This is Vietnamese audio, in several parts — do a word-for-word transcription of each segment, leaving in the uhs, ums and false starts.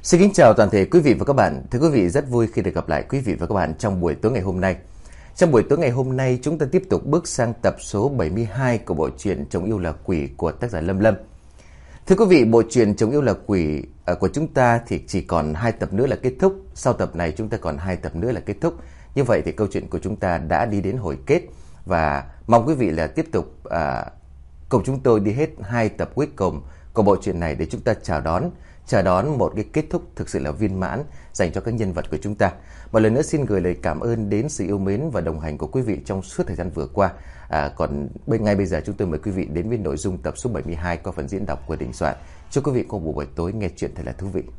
Xin kính chào toàn thể quý vị và các bạn. Thưa quý vị, rất vui khi được gặp lại quý vị và các bạn trong buổi tối ngày hôm nay. Trong buổi tối ngày hôm nay, chúng ta tiếp tục bước sang tập số bảy mươi hai của bộ truyện Chồng Yêu Là Quỷ của tác giả Lâm Lâm. Thưa quý vị, bộ truyện Chồng Yêu Là Quỷ của chúng ta thì chỉ còn hai tập nữa là kết thúc. Sau tập này chúng ta còn hai tập nữa là kết thúc. Như vậy thì câu chuyện của chúng ta đã đi đến hồi kết. Và mong quý vị là tiếp tục à, cùng chúng tôi đi hết hai tập cuối cùng của bộ truyện này để chúng ta chào đón chào đón một cái kết thúc thực sự là viên mãn dành cho các nhân vật của chúng ta. Một lần nữa xin gửi lời cảm ơn đến sự yêu mến và đồng hành của quý vị trong suốt thời gian vừa qua. À, còn bên ngay bây giờ chúng tôi mời quý vị đến với nội dung tập số bảy mươi hai qua phần diễn đọc của Đình Soạn. Chúc quý vị có một buổi tối nghe chuyện thật là thú vị.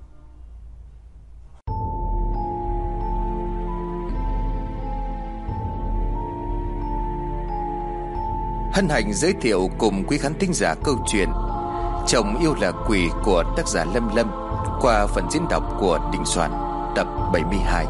Hân hạnh giới thiệu cùng quý khán thính giả câu chuyện Chồng Yêu Là Quỷ của tác giả Lâm Lâm qua phần diễn đọc của Đình Soạn, tập bảy mươi hai.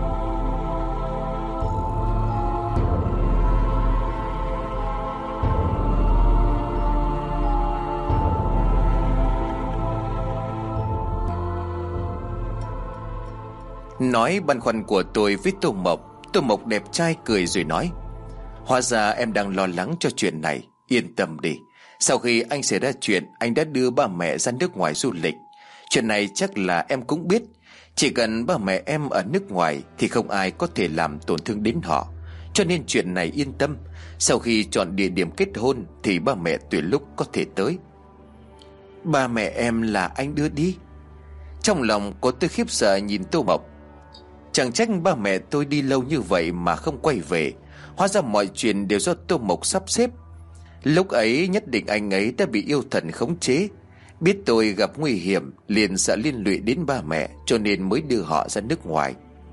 Nói băn khoăn của tôi với Tô Mộc, Tô Mộc đẹp trai cười rồi nói: "Hóa ra em đang lo lắng cho chuyện này. Yên tâm đi, sau khi anh xảy ra chuyện, anh đã đưa ba mẹ ra nước ngoài du lịch. Chuyện này chắc là em cũng biết. Chỉ cần ba mẹ em ở nước ngoài thì không ai có thể làm tổn thương đến họ. Cho nên chuyện này yên tâm, sau khi chọn địa điểm kết hôn thì ba mẹ tùy lúc có thể tới." "Ba mẹ em là anh đưa đi?" Trong lòng có tôi khiếp sợ nhìn Tô Mộc. Chẳng trách ba mẹ tôi đi lâu như vậy mà không quay về. Hóa ra mọi chuyện đều do Tô Mộc sắp xếp. Lúc ấy nhất định anh ấy đã bị yêu thần khống chế. Biết tôi gặp nguy hiểm liền sợ liên lụy đến ba mẹ, cho nên mới đưa họ ra nước ngoài.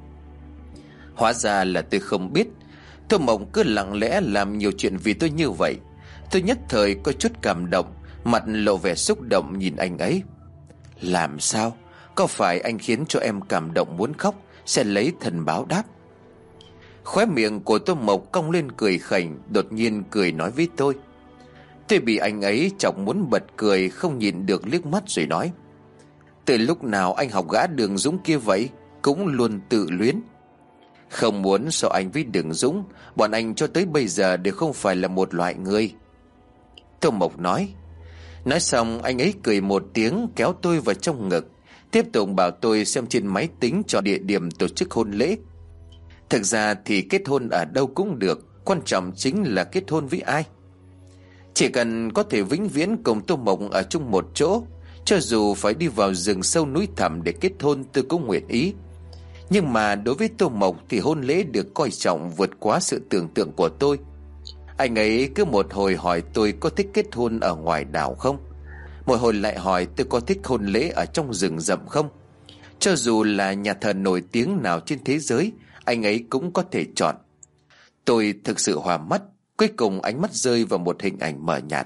Hóa ra là tôi không biết. Tô Mộc cứ lặng lẽ làm nhiều chuyện vì tôi như vậy. Tôi nhất thời có chút cảm động, mặt lộ vẻ xúc động nhìn anh ấy. "Làm sao? Có phải anh khiến cho em cảm động muốn khóc, sẽ lấy thần báo đáp?" Khóe miệng của Tô Mộc cong lên cười khành, đột nhiên cười nói với tôi. Tôi bị anh ấy chọc muốn bật cười, không nhịn được liếc mắt rồi nói: "Từ lúc nào anh học gã Đường Dũng kia vậy? Cũng luôn tự luyến." "Không muốn so anh với Đường Dũng, bọn anh cho tới bây giờ đều không phải là một loại người." Tô Mộc nói. Nói xong anh ấy cười một tiếng, kéo tôi vào trong ngực, tiếp tục bảo tôi xem trên máy tính chọn địa điểm tổ chức hôn lễ. Thực ra thì kết hôn ở đâu cũng được, quan trọng chính là kết hôn với ai. Chỉ cần có thể vĩnh viễn cùng Tô Mộc ở chung một chỗ, cho dù phải đi vào rừng sâu núi thẳm để kết hôn tôi cũng nguyện ý. Nhưng mà đối với Tô Mộc thì hôn lễ được coi trọng vượt quá sự tưởng tượng của tôi. Anh ấy cứ một hồi hỏi tôi có thích kết hôn ở ngoài đảo không, một hồi lại hỏi tôi có thích hôn lễ ở trong rừng rậm không. Cho dù là nhà thờ nổi tiếng nào trên thế giới, anh ấy cũng có thể chọn. Tôi thực sự hòa mắt. Cuối cùng ánh mắt rơi vào một hình ảnh mờ nhạt.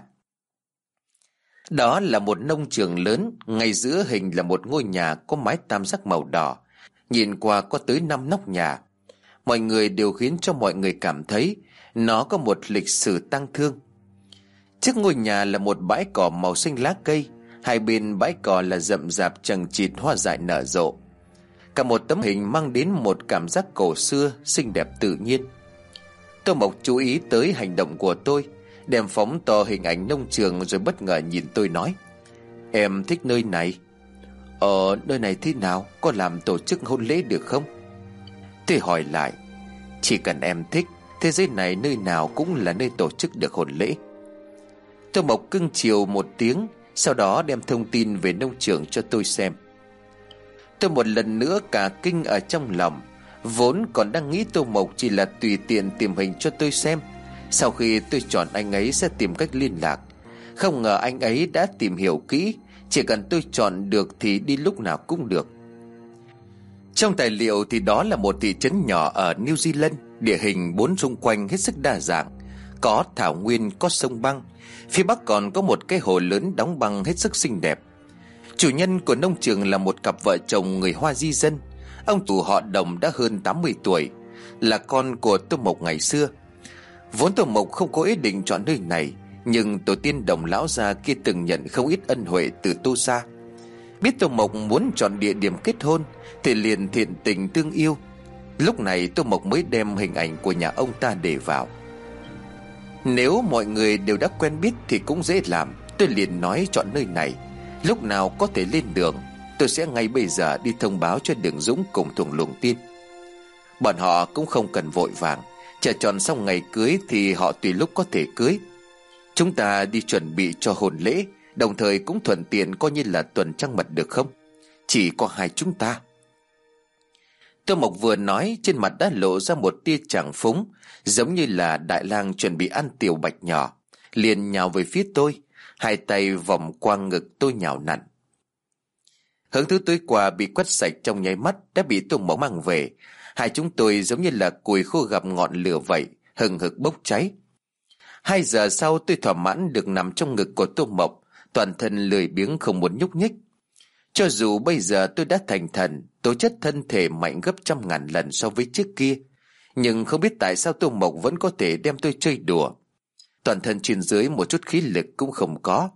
Đó là một nông trường lớn, ngay giữa hình là một ngôi nhà có mái tam giác màu đỏ. Nhìn qua có tới năm nóc nhà. Mọi người đều khiến cho mọi người cảm thấy nó có một lịch sử tang thương. Trước ngôi nhà là một bãi cỏ màu xanh lá cây, hai bên bãi cỏ là rậm rạp chằng chịt hoa dại nở rộ. Cả một tấm hình mang đến một cảm giác cổ xưa, xinh đẹp tự nhiên. Tô Mộc chú ý tới hành động của tôi, đem phóng to hình ảnh nông trường rồi bất ngờ nhìn tôi nói: "Em thích nơi này." "Ờ, nơi này thế nào? Có làm tổ chức hôn lễ được không?" Tôi hỏi lại. "Chỉ cần em thích, thế giới này nơi nào cũng là nơi tổ chức được hôn lễ." Tô Mộc cưng chiều một tiếng, sau đó đem thông tin về nông trường cho tôi xem. Tôi một lần nữa cả kinh ở trong lòng. Vốn còn đang nghĩ Tô Mộc chỉ là tùy tiện tìm hình cho tôi xem. Sau khi tôi chọn anh ấy sẽ tìm cách liên lạc. Không ngờ anh ấy đã tìm hiểu kỹ, chỉ cần tôi chọn được thì đi lúc nào cũng được. Trong tài liệu thì đó là một thị trấn nhỏ ở New Zealand. Địa hình bốn xung quanh hết sức đa dạng. Có thảo nguyên, có sông băng. Phía bắc còn có một cái hồ lớn đóng băng hết sức xinh đẹp. Chủ nhân của nông trường là một cặp vợ chồng người Hoa di dân. Ông chủ họ Đồng đã hơn tám mươi tuổi, là con của Tô Mộc ngày xưa. Vốn Tô Mộc không có ý định chọn nơi này, nhưng tổ tiên Đồng lão gia kia từng nhận không ít ân huệ từ Tô gia. Biết Tô Mộc muốn chọn địa điểm kết hôn thì liền thiện tình tương yêu. Lúc này Tô Mộc mới đem hình ảnh của nhà ông ta để vào. Nếu mọi người đều đã quen biết thì cũng dễ làm. Tôi liền nói chọn nơi này, lúc nào có thể lên đường, tôi sẽ ngay bây giờ đi thông báo cho Đường Dũng cùng Thùng Lùng Tiên. Bọn họ cũng không cần vội vàng, chờ chọn xong ngày cưới thì họ tùy lúc có thể cưới. Chúng ta đi chuẩn bị cho hôn lễ, đồng thời cũng thuận tiện coi như là tuần trăng mật được không? Chỉ có hai chúng ta. Tô Mộc vừa nói, trên mặt đã lộ ra một tia tràng phúng, giống như là đại lang chuẩn bị ăn tiểu bạch nhỏ, liền nhào về phía tôi, hai tay vòng qua ngực tôi nhào nặn. Hướng thứ tối qua bị quét sạch trong nháy mắt đã bị Tô Mộc mang về. Hai chúng tôi giống như là củi khô gặp ngọn lửa vậy, hừng hực bốc cháy. Hai giờ sau tôi thỏa mãn được nằm trong ngực của Tô Mộc, toàn thân lười biếng không muốn nhúc nhích. Cho dù bây giờ tôi đã thành thần, tố chất thân thể mạnh gấp trăm ngàn lần so với trước kia, nhưng không biết tại sao Tô Mộc vẫn có thể đem tôi chơi đùa. Toàn thân trên dưới một chút khí lực cũng không có.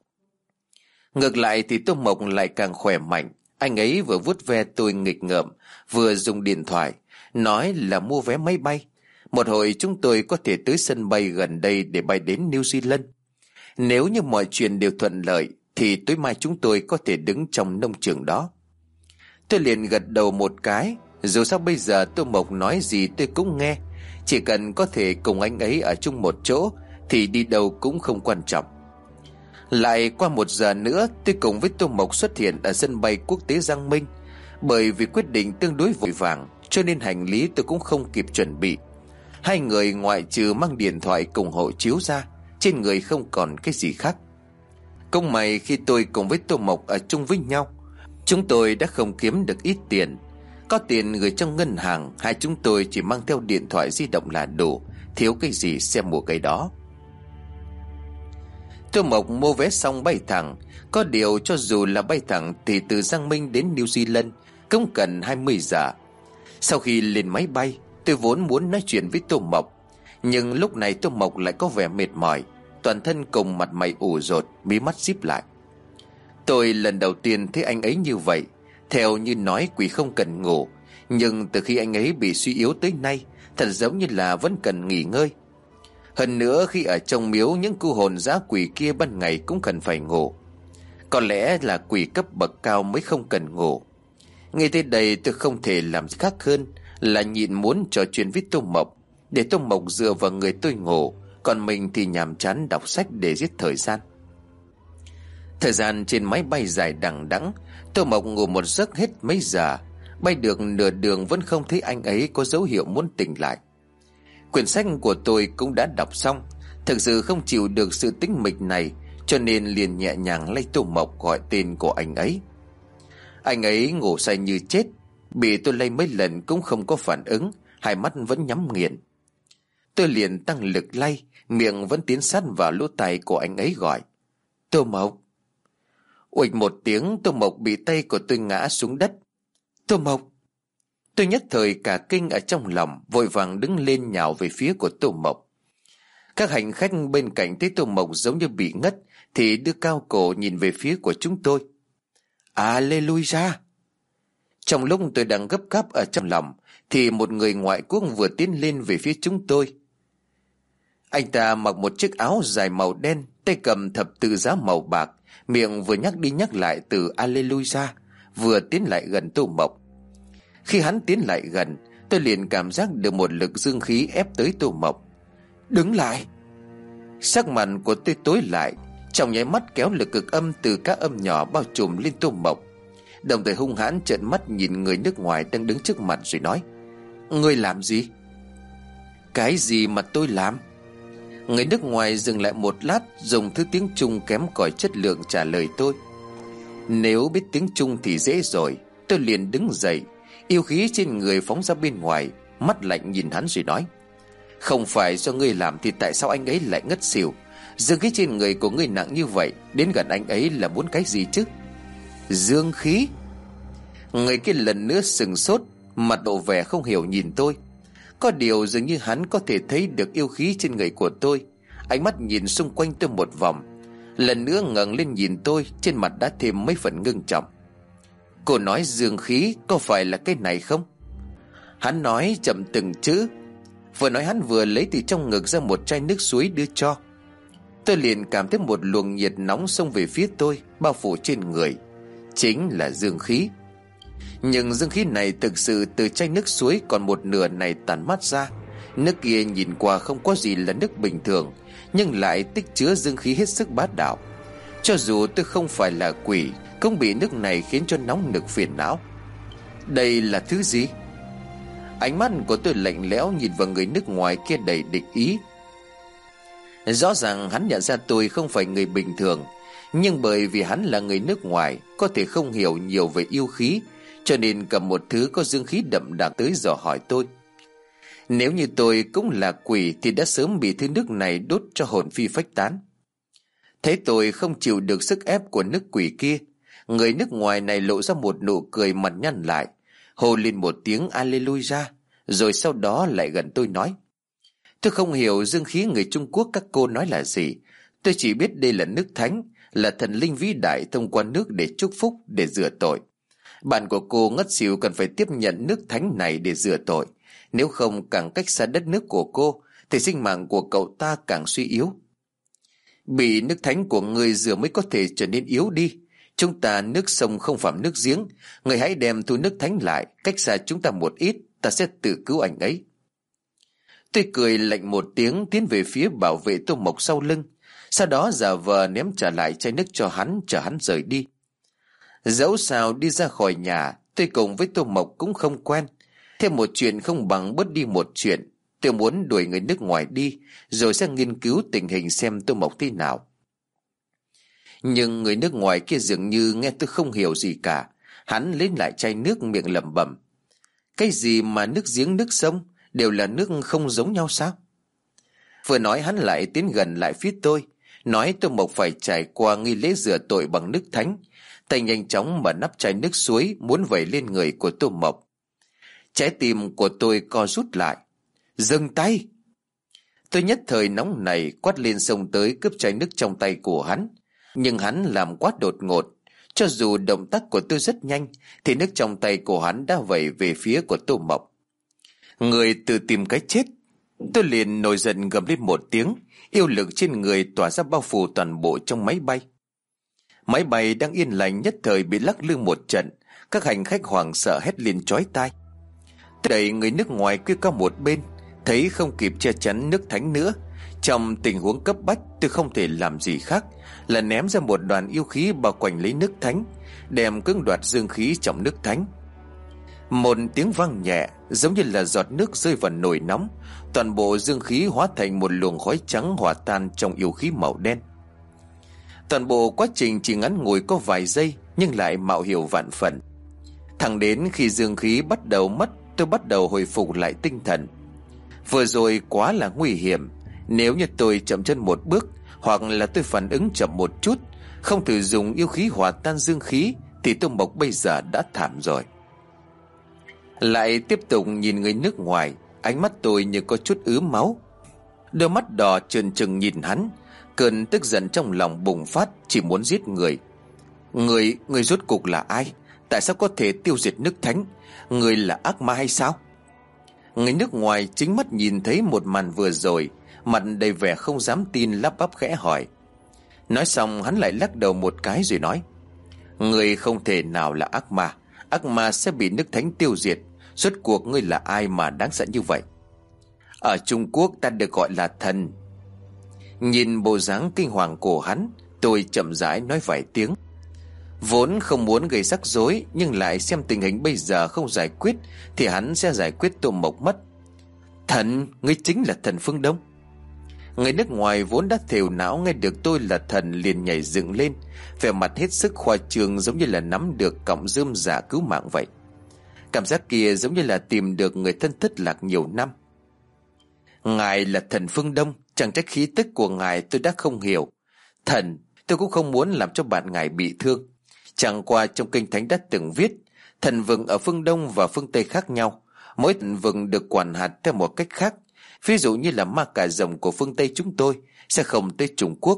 Ngược lại thì Tô Mộc lại càng khỏe mạnh. Anh ấy vừa vuốt ve tôi nghịch ngợm, vừa dùng điện thoại nói là mua vé máy bay. Một hồi chúng tôi có thể tới sân bay gần đây để bay đến New Zealand. Nếu như mọi chuyện đều thuận lợi thì tối mai chúng tôi có thể đứng trong nông trường đó. Tôi liền gật đầu một cái. Dù sao bây giờ Tô Mộc nói gì tôi cũng nghe. Chỉ cần có thể cùng anh ấy ở chung một chỗ thì đi đâu cũng không quan trọng. Lại qua một giờ nữa, tôi cùng với Tô Mộc xuất hiện ở sân bay quốc tế Giang Minh. Bởi vì quyết định tương đối vội vàng cho nên hành lý tôi cũng không kịp chuẩn bị. Hai người ngoại trừ mang điện thoại cùng hộ chiếu ra, trên người không còn cái gì khác. Cũng may khi tôi cùng với Tô Mộc ở chung với nhau, chúng tôi đã không kiếm được ít tiền. Có tiền gửi trong ngân hàng, hai chúng tôi chỉ mang theo điện thoại di động là đủ, thiếu cái gì xem mua cái đó. Tô Mộc mua vé xong bay thẳng. Có điều cho dù là bay thẳng thì từ Giang Minh đến New Zealand cũng cần hai mươi giờ. Sau khi lên máy bay, tôi vốn muốn nói chuyện với Tô Mộc, nhưng lúc này Tô Mộc lại có vẻ mệt mỏi, toàn thân cùng mặt mày ủ rột, mí mắt díp lại. Tôi lần đầu tiên thấy anh ấy như vậy. Theo như nói quỷ không cần ngủ, nhưng từ khi anh ấy bị suy yếu tới nay, thật giống như là vẫn cần nghỉ ngơi. Hơn nữa khi ở trong miếu, những cô hồn dã quỷ kia ban ngày cũng cần phải ngủ. Có lẽ là quỷ cấp bậc cao mới không cần ngủ. Ngay tới đây tôi không thể làm khác hơn là nhịn muốn trò chuyện với Tô Mộc, để Tô Mộc dựa vào người tôi ngủ, còn mình thì nhàm chán đọc sách để giết thời gian. Thời gian trên máy bay dài đằng đẵng, Tô Mộc ngủ một giấc hết mấy giờ. Bay được nửa đường vẫn không thấy anh ấy có dấu hiệu muốn tỉnh lại. Quyển sách của tôi cũng đã đọc xong, thực sự không chịu được sự tĩnh mịch này, cho nên liền nhẹ nhàng lay Tô Mộc gọi tên của anh ấy. Anh ấy ngủ say như chết, bị tôi lay mấy lần cũng không có phản ứng, hai mắt vẫn nhắm nghiền. Tôi liền tăng lực lay, miệng vẫn tiến sát vào lỗ tai của anh ấy gọi: Tô Mộc. Uịch một tiếng, Tô Mộc bị tay của tôi ngã xuống đất. Tô Mộc. Tôi nhất thời cả kinh ở trong lòng, vội vàng đứng lên nhào về phía của Tô Mộc. Các hành khách bên cạnh thấy Tô Mộc giống như bị ngất thì đưa cao cổ nhìn về phía của chúng tôi. Alleluia! Trong lúc tôi đang gấp gáp ở trong lòng thì một người ngoại quốc vừa tiến lên về phía chúng tôi. Anh ta mặc một chiếc áo dài màu đen, tay cầm thập tự giá màu bạc, miệng vừa nhắc đi nhắc lại từ Alleluia, vừa tiến lại gần Tô Mộc. Khi hắn tiến lại gần, tôi liền cảm giác được một lực dương khí ép tới Tô Mộc. Đứng lại! Sắc mặt của tôi tối lại, trong nháy mắt kéo lực cực âm từ các âm nhỏ bao trùm lên Tô Mộc, đồng thời hung hãn trợn mắt nhìn người nước ngoài đang đứng trước mặt rồi nói: Ngươi làm gì? Cái gì mà tôi làm? Người nước ngoài dừng lại một lát, dùng thứ tiếng Trung kém cỏi chất lượng trả lời tôi. Nếu biết tiếng Trung thì dễ rồi. Tôi liền đứng dậy, yêu khí trên người phóng ra bên ngoài, mắt lạnh nhìn hắn rồi nói: Không phải do ngươi làm thì tại sao anh ấy lại ngất xỉu? Dương khí trên người của ngươi nặng như vậy, đến gần anh ấy là muốn cái gì chứ? Dương khí? Người kia lần nữa sừng sốt, mặt lộ vẻ không hiểu nhìn tôi. Có điều dường như hắn có thể thấy được yêu khí trên người của tôi. Ánh mắt nhìn xung quanh tôi một vòng, lần nữa ngẩng lên nhìn tôi, trên mặt đã thêm mấy phần ngưng trọng. Cô nói dương khí có phải là cái này không? Hắn nói chậm từng chữ. Vừa nói hắn vừa lấy từ trong ngực ra một chai nước suối đưa cho. Tôi liền cảm thấy một luồng nhiệt nóng xông về phía tôi, bao phủ trên người. Chính là dương khí. Nhưng dương khí này thực sự từ chai nước suối còn một nửa này tản mát ra. Nước kia nhìn qua không có gì là nước bình thường, nhưng lại tích chứa dương khí hết sức bá đạo. Cho dù tôi không phải là quỷ, cũng bị nước này khiến cho nóng nực phiền não. Đây là thứ gì? Ánh mắt của tôi lạnh lẽo nhìn vào người nước ngoài kia đầy địch ý. Rõ ràng hắn nhận ra tôi không phải người bình thường, nhưng bởi vì hắn là người nước ngoài, có thể không hiểu nhiều về yêu khí, cho nên cầm một thứ có dương khí đậm đặc tới dò hỏi tôi. Nếu như tôi cũng là quỷ thì đã sớm bị thứ nước này đốt cho hồn phi phách tán. Thế tôi không chịu được sức ép của nước quỷ kia, người nước ngoài này lộ ra một nụ cười mặt nhăn lại, hô lên một tiếng Alleluia, rồi sau đó lại gần tôi nói: Tôi không hiểu dương khí người Trung Quốc các cô nói là gì. Tôi chỉ biết đây là nước thánh, là thần linh vĩ đại thông qua nước để chúc phúc, để rửa tội. Bạn của cô ngất xỉu cần phải tiếp nhận nước thánh này để rửa tội. Nếu không, càng cách xa đất nước của cô thì sinh mạng của cậu ta càng suy yếu. Bị nước thánh của người rửa mới có thể trở nên yếu đi. Chúng ta nước sông không phạm nước giếng. Người hãy đem thu nước thánh lại, cách xa chúng ta một ít, ta sẽ tự cứu anh ấy. Tôi cười lạnh một tiếng, tiến về phía bảo vệ Tô Mộc sau lưng, sau đó giả vờ ném trả lại chai nước cho hắn, chờ hắn rời đi. Dẫu sao đi ra khỏi nhà, tôi cùng với Tô Mộc cũng không quen. Thêm một chuyện không bằng bớt đi một chuyện. Tôi muốn đuổi người nước ngoài đi, rồi sẽ nghiên cứu tình hình xem Tô Mộc thế nào. Nhưng người nước ngoài kia dường như nghe tôi không hiểu gì cả. Hắn lấy lại chai nước, miệng lẩm bẩm: Cái gì mà nước giếng nước sông, đều là nước không giống nhau sao? Vừa nói hắn lại tiến gần lại phía tôi, nói Tô Mộc phải trải qua nghi lễ rửa tội bằng nước thánh. Tay nhanh chóng mở nắp chai nước suối, muốn vẩy lên người của Tô Mộc. Trái tim của tôi co rút lại. Dừng tay! Tôi nhất thời nóng này quát lên xông tới cướp chai nước trong tay của hắn. Nhưng hắn làm quá đột ngột. Cho dù động tác của tôi rất nhanh, thì nước trong tay của hắn đã vẩy về phía của Tô Mộc. Người tự tìm cái chết! Tôi liền nổi giận gầm lên một tiếng, yêu lực trên người tỏa ra bao phủ toàn bộ trong máy bay. Máy bay đang yên lành nhất thời bị lắc lư một trận, các hành khách hoảng sợ hét lên chói tai. Tôi đẩy người nước ngoài kia qua một bên, thấy không kịp che chắn nước thánh nữa. Trong tình huống cấp bách, tôi không thể làm gì khác là ném ra một đoàn yêu khí bao quanh lấy nước thánh, đem cưỡng đoạt dương khí trong nước thánh. Một tiếng vang nhẹ, giống như là giọt nước rơi vào nồi nóng, toàn bộ dương khí hóa thành một luồng khói trắng hòa tan trong yêu khí màu đen. Toàn bộ quá trình chỉ ngắn ngủi có vài giây, nhưng lại mạo hiểm vạn phần. Thẳng đến khi dương khí bắt đầu mất, tôi bắt đầu hồi phục lại tinh thần. Vừa rồi quá là nguy hiểm. Nếu như tôi chậm chân một bước, hoặc là tôi phản ứng chậm một chút, không thử dùng yêu khí hòa tan dương khí, thì Tô Mộc bây giờ đã thảm rồi. Lại tiếp tục nhìn người nước ngoài, ánh mắt tôi như có chút ứa máu. Đôi mắt đỏ trừng trừng nhìn hắn, cơn tức giận trong lòng bùng phát, chỉ muốn giết người. Người, người rốt cục là ai? Tại sao có thể tiêu diệt nước thánh? Người là ác ma hay sao? Người nước ngoài chính mắt nhìn thấy một màn vừa rồi, mặt đầy vẻ không dám tin, lắp bắp khẽ hỏi. Nói xong hắn lại lắc đầu một cái rồi nói: Người không thể nào là ác ma. Ác ma sẽ bị nước thánh tiêu diệt. Rốt cuộc ngươi là ai mà đáng sợ như vậy? Ở Trung Quốc ta được gọi là thần. Nhìn bộ dáng kinh hoàng của hắn, tôi chậm rãi nói vài tiếng. Vốn không muốn gây rắc rối, nhưng lại xem tình hình bây giờ không giải quyết thì hắn sẽ giải quyết Tô Mộc mất. Thần? Ngươi chính là thần phương Đông? Người nước ngoài vốn đã thều não nghe được tôi là thần liền nhảy dựng lên, vẻ mặt hết sức khoa trương, giống như là nắm được cọng rơm giả cứu mạng vậy. Cảm giác kia giống như là tìm được người thân thất lạc nhiều năm. Ngài là thần phương Đông, chẳng trách khí tức của ngài tôi đã không hiểu. Thần, tôi cũng không muốn làm cho bạn ngài bị thương. Chẳng qua trong kinh thánh đã từng viết, thần vừng ở phương Đông và phương Tây khác nhau, mỗi thần vừng được quản hạt theo một cách khác. Ví dụ như là ma cà rồng của phương Tây chúng tôi sẽ không tới Trung Quốc,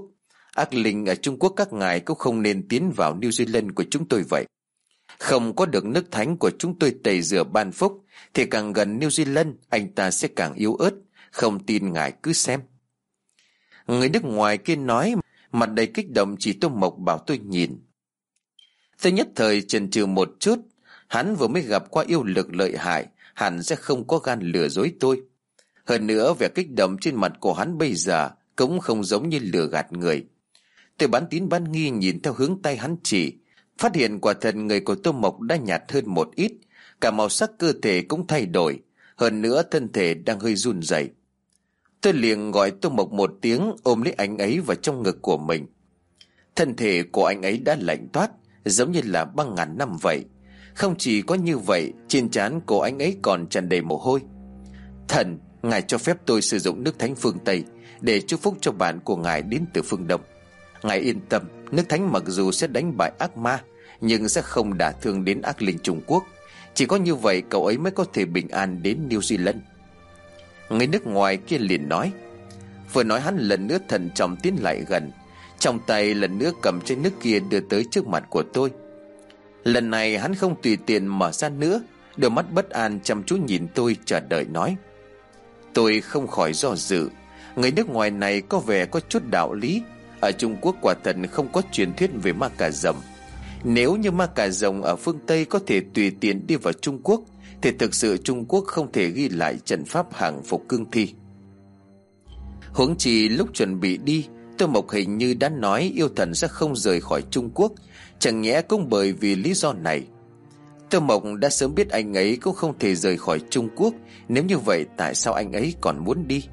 Ác linh ở Trung Quốc các ngài cũng không nên tiến vào New Zealand của chúng tôi vậy. Không có được nước thánh của chúng tôi tẩy rửa ban phúc thì càng gần New Zealand anh ta sẽ càng yếu ớt. Không tin ngài cứ xem. Người nước ngoài kia nói, mặt đầy kích động, chỉ Tô Mộc bảo tôi nhìn. Tôi nhất thời chần chừ một chút. Hắn vừa mới gặp qua yêu lực lợi hại, hẳn sẽ không có gan lừa dối tôi. Hơn nữa vẻ kích động trên mặt của hắn bây giờ cũng không giống như lừa gạt người. Tôi bán tín bán nghi nhìn theo hướng tay hắn chỉ, phát hiện quả thật người của Tô Mộc đã nhạt hơn một ít, cả màu sắc cơ thể cũng thay đổi, hơn nữa thân thể đang hơi run rẩy. Tôi liền gọi Tô Mộc một tiếng, ôm lấy anh ấy vào trong ngực của mình. Thân thể của anh ấy đã lạnh toát, giống như là băng ngàn năm vậy. Không chỉ có như vậy, trên trán của anh ấy còn tràn đầy mồ hôi. Thần, ngài cho phép tôi sử dụng nước thánh phương Tây để chúc phúc cho bạn của ngài đến từ phương Đông. Ngài yên tâm, nước thánh mặc dù sẽ đánh bại ác ma, nhưng sẽ không đả thương đến ác linh Trung Quốc. Chỉ có như vậy cậu ấy mới có thể bình an đến New Zealand. Người nước ngoài kia liền nói. Vừa nói hắn lần nữa thận trọng tiến lại gần, trong tay lần nữa cầm chai nước kia đưa tới trước mặt của tôi. Lần này hắn không tùy tiện mở ra nữa, đôi mắt bất an chăm chú nhìn tôi chờ đợi nói. Tôi không khỏi do dự. Người nước ngoài này có vẻ có chút đạo lý. Ở Trung Quốc quả thật không có truyền thuyết về ma cà rồng. Nếu như ma cà rồng ở phương Tây có thể tùy tiện đi vào Trung Quốc, thì thực sự Trung Quốc không thể ghi lại trận pháp hàng phục cương thi. Huống chi lúc chuẩn bị đi, Tô Mộc hình như đã nói yêu thần sẽ không rời khỏi Trung Quốc. Chẳng nhẽ cũng bởi vì lý do này. Tô Mộc đã sớm biết anh ấy cũng không thể rời khỏi Trung Quốc. Nếu như vậy tại sao anh ấy còn muốn đi?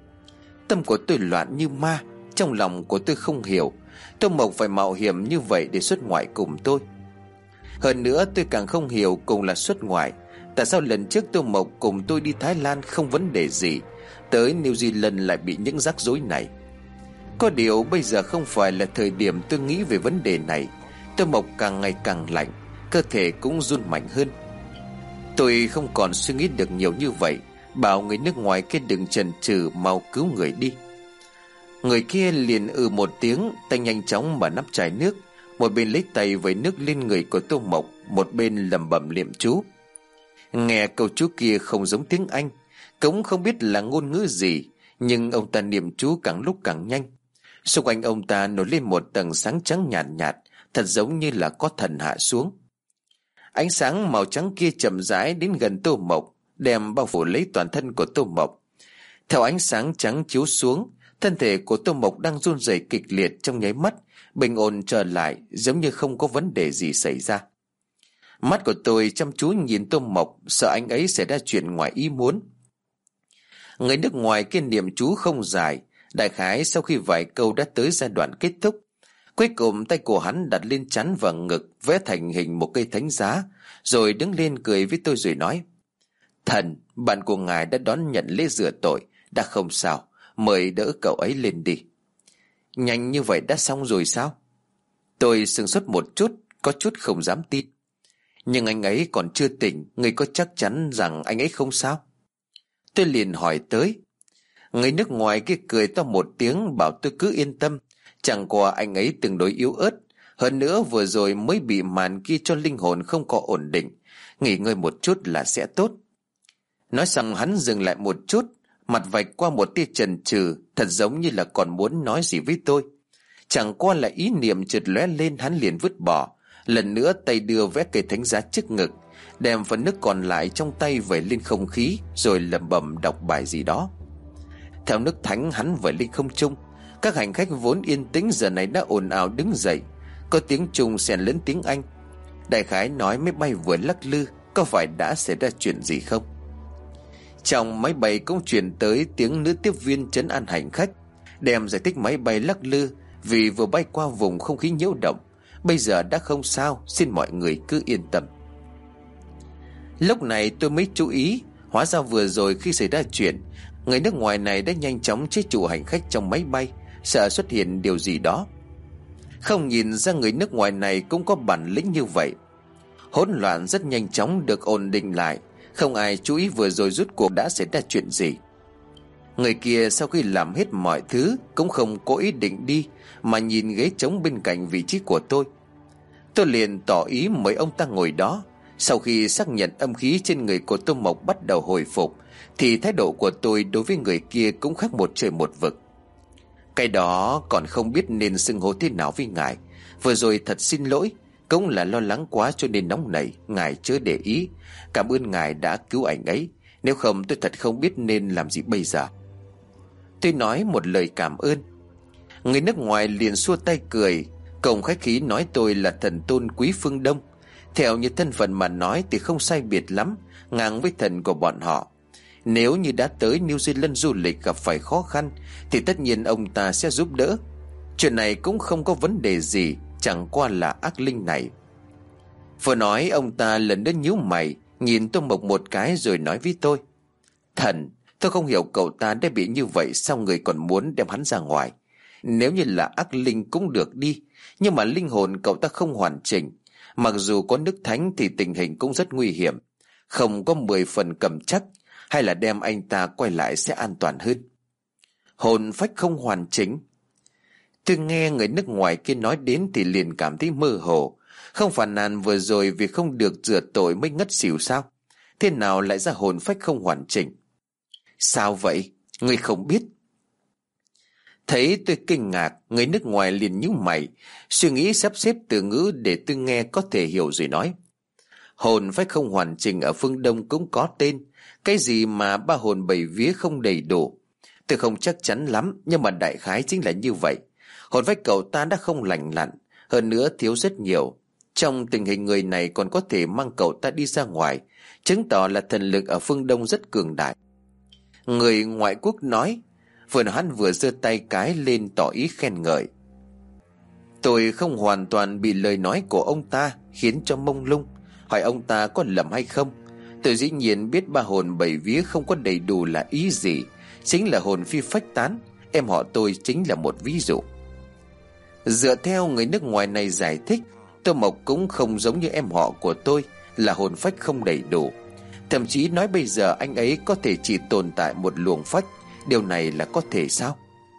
Tâm của tôi loạn như ma. Trong lòng của tôi không hiểu Tô Mộc phải mạo hiểm như vậy để xuất ngoại cùng tôi. Hơn nữa tôi càng không hiểu cùng là xuất ngoại, tại sao lần trước Tô Mộc cùng tôi đi Thái Lan không vấn đề gì, tới New Zealand lại bị những rắc rối này. Có điều bây giờ không phải là thời điểm tôi nghĩ về vấn đề này. Tô Mộc càng ngày càng lạnh, cơ thể cũng run mạnh hơn. Tôi không còn suy nghĩ được nhiều như vậy, bảo người nước ngoài kia đừng chần chừ, mau cứu người đi. Người kia liền ừ một tiếng, tay nhanh chóng mở nắp chai nước, một bên lấy tay vẩy nước lên người của Tô Mộc, một bên lẩm bẩm niệm chú. Nghe câu chú kia không giống tiếng Anh, cũng không biết là ngôn ngữ gì, nhưng ông ta niệm chú càng lúc càng nhanh. Xung quanh ông ta nổi lên một tầng sáng trắng nhạt nhạt, thật giống như là có thần hạ xuống. Ánh sáng màu trắng kia chậm rãi đến gần Tô Mộc, đem bao phủ lấy toàn thân của Tô Mộc. Theo ánh sáng trắng chiếu xuống, thân thể của Tô Mộc đang run rẩy kịch liệt, trong nháy mắt bình ổn trở lại, giống như không có vấn đề gì xảy ra. Mắt của tôi chăm chú nhìn Tô Mộc, sợ anh ấy xảy ra chuyện ngoài ý muốn. Người nước ngoài kia niệm chú không dài, đại khái sau khi vài câu đã tới giai đoạn kết thúc. Cuối cùng tay của hắn đặt lên trán và ngực, vẽ thành hình một cây thánh giá, rồi đứng lên cười với tôi rồi nói: Thần, bạn của ngài đã đón nhận lễ rửa tội, đã không sao, mời đỡ cậu ấy lên đi. Nhanh như vậy đã xong rồi sao? Tôi sửng sốt một chút, có chút không dám tin. Nhưng anh ấy còn chưa tỉnh, người có chắc chắn rằng anh ấy không sao? Tôi liền hỏi tới. Người nước ngoài kia cười to một tiếng, bảo tôi cứ yên tâm, chẳng qua anh ấy tương đối yếu ớt, hơn nữa vừa rồi mới bị màn kia cho linh hồn không có ổn định, nghỉ ngơi một chút là sẽ tốt. Nói xong hắn dừng lại một chút, mặt vạch qua một tia chần chừ, thật giống như là còn muốn nói gì với tôi. Chẳng qua là ý niệm chợt lóe lên, hắn liền vứt bỏ, lần nữa tay đưa vẽ cây thánh giá trước ngực, đem phần nước còn lại trong tay vẩy lên không khí, rồi lẩm bẩm đọc bài gì đó. Theo nước thánh hắn vẩy lên không trung, các hành khách vốn yên tĩnh giờ này đã ồn ào đứng dậy, có tiếng Trung xen lẫn tiếng Anh. Đại khái nói máy bay vừa lắc lư, có phải đã xảy ra chuyện gì không? Trong máy bay cũng truyền tới tiếng nữ tiếp viên trấn an hành khách, đem giải thích máy bay lắc lư vì vừa bay qua vùng không khí nhiễu động, bây giờ đã không sao, xin mọi người cứ yên tâm. Lúc này tôi mới chú ý, hóa ra vừa rồi khi xảy ra chuyện, người nước ngoài này đã nhanh chóng chế trụ hành khách trong máy bay, sợ xuất hiện điều gì đó. Không nhìn ra người nước ngoài này cũng có bản lĩnh như vậy. Hỗn loạn rất nhanh chóng được ổn định lại, không ai chú ý vừa rồi rút cuộc đã xảy ra chuyện gì. Người kia sau khi làm hết mọi thứ cũng không có ý định đi, mà nhìn ghế trống bên cạnh vị trí của tôi. Tôi liền tỏ ý mời ông ta ngồi đó. Sau khi xác nhận âm khí trên người của Tô Mộc bắt đầu hồi phục, thì thái độ của tôi đối với người kia cũng khác một trời một vực. Cái đó còn không biết nên xưng hô thế nào với ngài. Vừa rồi thật xin lỗi, cũng là lo lắng quá cho nên nóng nảy, ngài chớ để ý. Cảm ơn ngài đã cứu anh ấy, nếu không tôi thật không biết nên làm gì bây giờ. Tôi nói một lời cảm ơn. Người nước ngoài liền xua tay cười, cộng khách khí nói tôi là thần tôn quý phương Đông. Theo như thân phận mà nói thì không sai biệt lắm, ngang với thần của bọn họ. Nếu như đã tới New Zealand du lịch gặp phải khó khăn thì tất nhiên ông ta sẽ giúp đỡ. Chuyện này cũng không có vấn đề gì, chẳng qua là ác linh này. Vừa nói ông ta lần nữa nhíu mày, nhìn Tô Mộc một cái rồi nói với tôi: Thần, tôi không hiểu cậu ta đã bị như vậy, sao người còn muốn đem hắn ra ngoài? Nếu như là ác linh cũng được đi, nhưng mà linh hồn cậu ta không hoàn chỉnh. Mặc dù có nước thánh thì tình hình cũng rất nguy hiểm, không có mười phần cầm chắc. Hay là đem anh ta quay lại sẽ an toàn hơn. Hồn phách không hoàn chỉnh? Tôi nghe người nước ngoài kia nói đến thì liền cảm thấy mơ hồ. Không phàn nàn vừa rồi vì không được rửa tội mới ngất xỉu sao? Thế nào lại ra hồn phách không hoàn chỉnh? Sao vậy? Người không biết? Thấy tôi kinh ngạc, người nước ngoài liền nhíu mày, suy nghĩ sắp xếp từ ngữ để tôi nghe có thể hiểu rồi nói: Hồn phách không hoàn chỉnh ở phương Đông cũng có tên. Cái gì mà ba hồn bảy vía không đầy đủ, tôi không chắc chắn lắm, nhưng mà đại khái chính là như vậy. Hồn phách cậu ta đã không lành lặn, hơn nữa thiếu rất nhiều. Trong tình hình người này còn có thể mang cậu ta đi ra ngoài, chứng tỏ là thần lực ở phương Đông rất cường đại. Người ngoại quốc nói, vừa nói hắn vừa giơ tay cái lên tỏ ý khen ngợi. Tôi không hoàn toàn bị lời nói của ông ta khiến cho mông lung, hỏi ông ta có lầm hay không. Tôi dĩ nhiên biết ba hồn bảy vía không có đầy đủ là ý gì, chính là hồn phi phách tán. Em họ tôi chính là một ví dụ. Dựa theo người nước ngoài này giải thích, Tô Mộc cũng không giống như em họ của tôi là hồn phách không đầy đủ. Thậm chí nói bây giờ anh ấy có thể chỉ tồn tại một luồng phách. Điều này là có thể sao?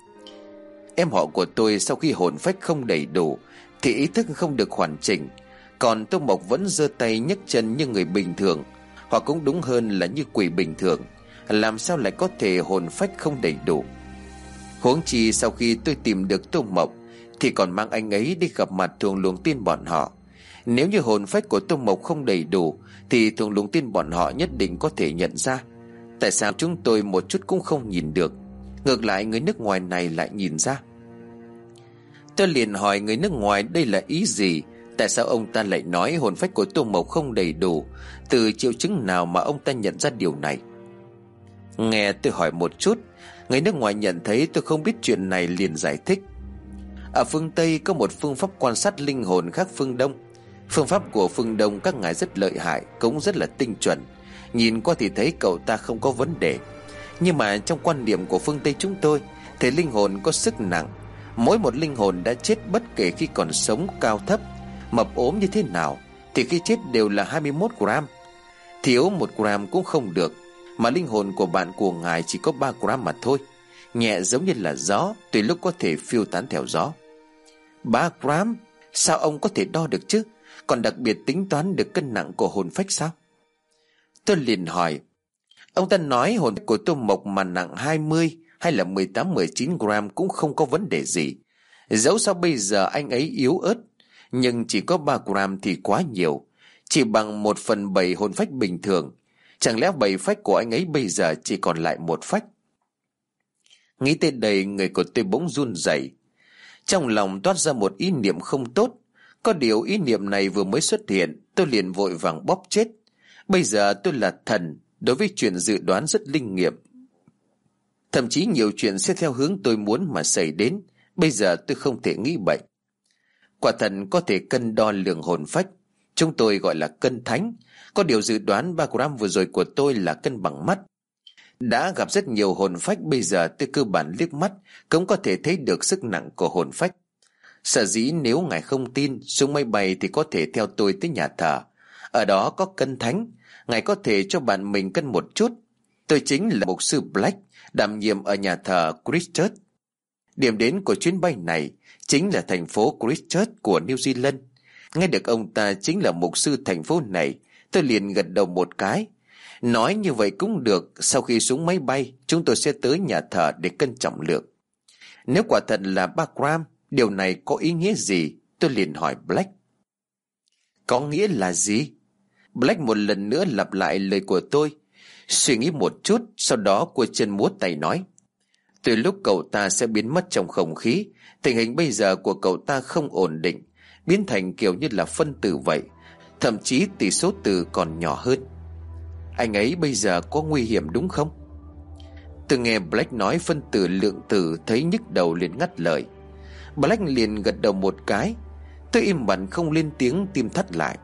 Em họ của tôi sau khi hồn phách không đầy đủ thì ý thức không được hoàn chỉnh, còn Tô Mộc vẫn giơ tay nhấc chân như người bình thường, hoặc cũng đúng hơn là như quỷ bình thường. Làm sao lại có thể hồn phách không đầy đủ? Huống chi sau khi tôi tìm được Tô Mộc thì còn mang anh ấy đi gặp mặt Thuồng Luồng Tiên bọn họ. Nếu như hồn phách của Tô Mộc không đầy đủ thì Thuồng Luồng Tiên bọn họ nhất định có thể nhận ra. Tại sao chúng tôi một chút cũng không nhìn được, ngược lại người nước ngoài này lại nhìn ra? Tôi liền hỏi người nước ngoài đây là ý gì? Tại sao ông ta lại nói hồn phách của Tô Mộc không đầy đủ? Từ triệu chứng nào mà ông ta nhận ra điều này? Nghe tôi hỏi một chút, người nước ngoài nhận thấy tôi không biết chuyện này liền giải thích. Ở phương Tây có một phương pháp quan sát linh hồn khác phương Đông. Phương pháp của phương Đông các ngài rất lợi hại, cũng rất là tinh chuẩn. Nhìn qua thì thấy cậu ta không có vấn đề. Nhưng mà trong quan điểm của phương Tây chúng tôi thì linh hồn có sức nặng. Mỗi một linh hồn đã chết, bất kể khi còn sống, cao thấp, mập ốm như thế nào, thì khi chết đều là hai mươi mốt gram. Thiếu một gram cũng không được. Mà linh hồn của bạn của ngài chỉ có ba gram mà thôi, nhẹ giống như là gió, tùy lúc có thể phiêu tán theo gió. Ba gram? Sao ông có thể đo được chứ? Còn đặc biệt tính toán được cân nặng của hồn phách sao? Tôi liền hỏi, ông ta nói hồn của Tô Mộc mà nặng hai mươi hay là mười tám mười chín gram cũng không có vấn đề gì. Dẫu sao bây giờ anh ấy yếu ớt, nhưng chỉ có ba gram thì quá nhiều, chỉ bằng một phần bảy hồn phách bình thường. Chẳng lẽ bảy phách của anh ấy bây giờ chỉ còn lại một phách? Nghĩ tới đây, người của tôi bỗng run rẩy. Trong lòng toát ra một ý niệm không tốt. Có điều ý niệm này vừa mới xuất hiện, tôi liền vội vàng bóp chết. Bây giờ tôi là thần, đối với chuyện dự đoán rất linh nghiệm. Thậm chí nhiều chuyện sẽ theo hướng tôi muốn mà xảy đến. Bây giờ tôi không thể nghĩ bậy. Quả thần có thể cân đo lường hồn phách, chúng tôi gọi là cân thánh. Có điều dự đoán ba gram vừa rồi của tôi là cân bằng mắt. Đã gặp rất nhiều hồn phách, bây giờ tôi cơ bản liếc mắt cũng có thể thấy được sức nặng của hồn phách. Sở dĩ nếu ngài không tin, xuống máy bay thì có thể theo tôi tới nhà thờ. Ở đó có cân thánh, ngài có thể cho bạn mình cân một chút. Tôi chính là mục sư Black, đảm nhiệm ở nhà thờ Christchurch. Điểm đến của chuyến bay này chính là thành phố Christchurch của New Zealand. Nghe được ông ta chính là mục sư thành phố này, tôi liền gật đầu một cái. Nói như vậy cũng được, sau khi xuống máy bay, chúng tôi sẽ tới nhà thờ để cân trọng lượng. Nếu quả thật là ba gram, điều này có ý nghĩa gì? Tôi liền hỏi Black. Có nghĩa là gì? Black một lần nữa lặp lại lời của tôi. Suy nghĩ một chút, sau đó cua chân múa tay nói. Từ lúc cậu ta sẽ biến mất trong không khí, tình hình bây giờ của cậu ta không ổn định, biến thành kiểu như là phân tử vậy, thậm chí tỷ số từ còn nhỏ hơn. Anh ấy bây giờ có nguy hiểm đúng không? Tôi nghe Black nói phân tử lượng tử thấy nhức đầu liền ngắt lời. Black liền gật đầu một cái. Tôi im bặt không lên tiếng, tim thắt lại.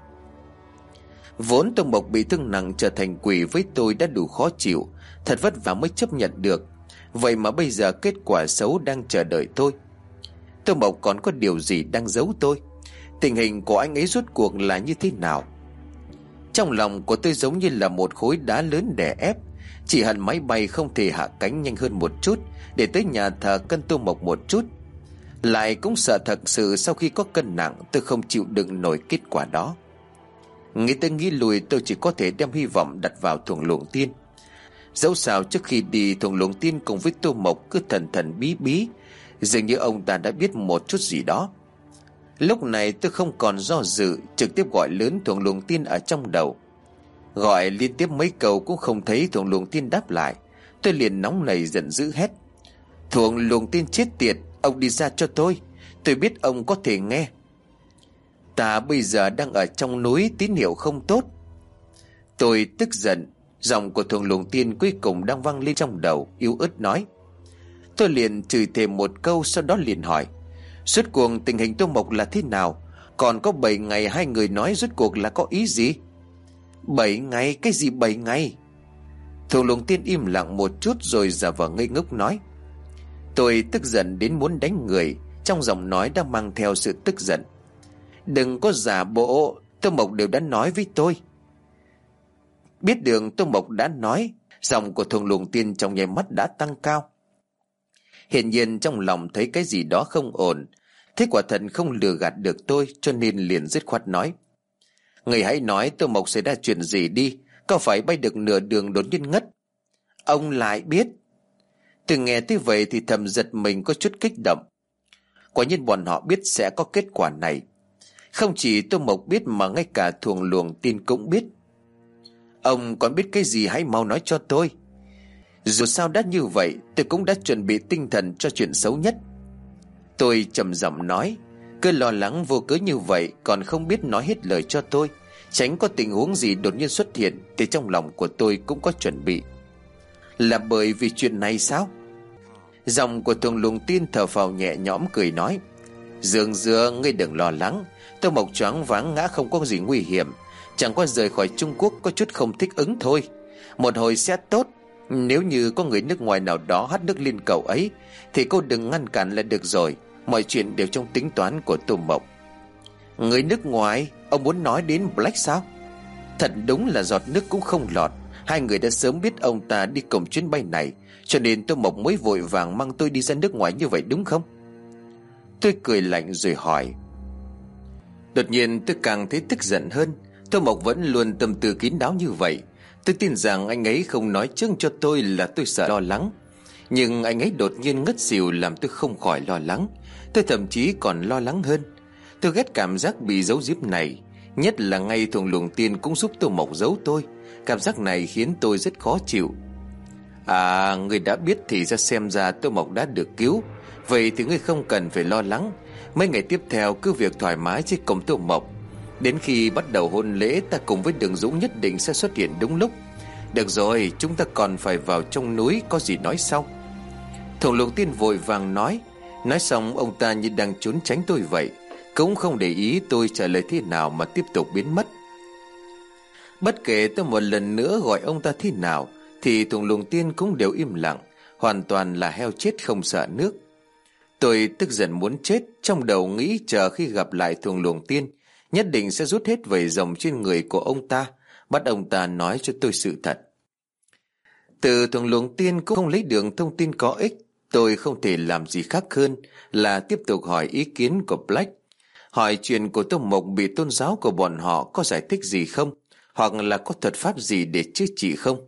Vốn Tô Mộc bị thương nặng trở thành quỷ với tôi đã đủ khó chịu, thật vất vả mới chấp nhận được. Vậy mà bây giờ kết quả xấu đang chờ đợi tôi. Tô Mộc còn có điều gì đang giấu tôi? Tình hình của anh ấy rốt cuộc là như thế nào? Trong lòng của tôi giống như là một khối đá lớn đè ép, chỉ hận máy bay không thể hạ cánh nhanh hơn một chút để tới nhà thờ cân Tô Mộc một chút. Lại cũng sợ thật sự sau khi có cân nặng tôi không chịu đựng nổi kết quả đó. Nghĩ tới nghĩ lùi, tôi chỉ có thể đem hy vọng đặt vào Thuồng Luồng Tiên. Dẫu sao trước khi đi, Thuồng Luồng Tiên cùng với Tô Mộc cứ thần thần bí bí, dường như ông ta đã biết một chút gì đó. Lúc này tôi không còn do dự, trực tiếp gọi lớn Thuồng Luồng Tiên ở trong đầu. Gọi liên tiếp mấy câu cũng không thấy Thuồng Luồng Tiên đáp lại. Tôi liền nóng nảy giận dữ hét. Thuồng Luồng Tiên chết tiệt, ông đi ra cho tôi. Tôi biết ông có thể nghe. Ta bây giờ đang ở trong núi, tín hiệu không tốt. Tôi tức giận. Giọng của Thuồng Luồng Tiên cuối cùng đang vang lên trong đầu, yếu ớt nói. Tôi liền chửi thêm một câu, sau đó liền hỏi. Rốt cuộc tình hình Tô Mộc là thế nào? Còn có bảy ngày hai người nói rốt cuộc là có ý gì? Bảy ngày? Cái gì bảy ngày? Thuồng Luồng Tiên im lặng một chút rồi giả vờ ngây ngốc nói. Tôi tức giận đến muốn đánh người, trong giọng nói đang mang theo sự tức giận. Đừng có giả bộ, Tô Mộc đều đã nói với tôi. Biết đường Tô Mộc đã nói. Giọng của Thuồng Luồng Tiên trong nháy mắt đã tăng cao. Hiển nhiên trong lòng thấy cái gì đó không ổn. Thế quả thật không lừa gạt được tôi, cho nên liền dứt khoát nói. Người hãy nói Tô Mộc xảy ra chuyện gì đi. Có phải bay được nửa đường đột nhiên ngất? Ông lại biết? Từ nghe thế vậy thì thầm giật mình có chút kích động. Quả nhiên bọn họ biết sẽ có kết quả này. Không chỉ Tô Mộc biết mà ngay cả Thuồng Luồng Tiên cũng biết. Ông còn biết cái gì hãy mau nói cho tôi. Dù sao đã như vậy, tôi cũng đã chuẩn bị tinh thần cho chuyện xấu nhất. Tôi trầm giọng nói. Cứ lo lắng vô cớ như vậy còn không biết nói hết lời cho tôi, tránh có tình huống gì đột nhiên xuất hiện, thì trong lòng của tôi cũng có chuẩn bị. Là bởi vì chuyện này sao? Giọng của Thuồng Luồng Tiên thở phào nhẹ nhõm cười nói. Dương Dương, ngươi đừng lo lắng. Tô Mộc choáng váng ngã không có gì nguy hiểm, chẳng qua rời khỏi Trung Quốc có chút không thích ứng thôi. Một hồi sẽ tốt. Nếu như có người nước ngoài nào đó hắt nước lên cậu ấy thì cô đừng ngăn cản là được rồi. Mọi chuyện đều trong tính toán của Tô Mộc. Người nước ngoài? Ông muốn nói đến Black sao? Thật đúng là giọt nước cũng không lọt. Hai người đã sớm biết ông ta đi cùng chuyến bay này, cho nên Tô Mộc mới vội vàng mang tôi đi ra nước ngoài như vậy đúng không? Tôi cười lạnh rồi hỏi. Đột nhiên tôi càng thấy tức giận hơn. Tô Mộc vẫn luôn tâm tư kín đáo như vậy. Tôi tin rằng anh ấy không nói trước cho tôi là tôi sợ lo lắng. Nhưng anh ấy đột nhiên ngất xỉu làm tôi không khỏi lo lắng. Tôi thậm chí còn lo lắng hơn. Tôi ghét cảm giác bị giấu giếm này. Nhất là ngay Thuồng Luồng Tiên cũng giúp Tô Mộc giấu tôi. Cảm giác này khiến tôi rất khó chịu. À, người đã biết thì ra xem ra Tô Mộc đã được cứu. Vậy thì ngươi không cần phải lo lắng. Mấy ngày tiếp theo cứ việc thoải mái trên cổng Tô Mộc. Đến khi bắt đầu hôn lễ, ta cùng với Đường Dũng nhất định sẽ xuất hiện đúng lúc. Được rồi, chúng ta còn phải vào trong núi, có gì nói sau. Thuồng Luồng Tiên vội vàng nói. Nói xong ông ta như đang trốn tránh tôi vậy, cũng không để ý tôi trả lời thế nào mà tiếp tục biến mất. Bất kể tôi một lần nữa gọi ông ta thế nào thì Thuồng Luồng Tiên cũng đều im lặng, hoàn toàn là heo chết không sợ nước. Tôi tức giận muốn chết, trong đầu nghĩ chờ khi gặp lại Thuồng Luồng Tiên nhất định sẽ rút hết vẩy rồng trên người của ông ta, bắt ông ta nói cho tôi sự thật. Từ thuở luồng tiên cũng không lấy được thông tin có ích, tôi không thể làm gì khác hơn là tiếp tục hỏi ý kiến của Black. Hỏi chuyện của Tô Mộc bị tôn giáo của bọn họ có giải thích gì không, hoặc là có thuật pháp gì để chữa trị không.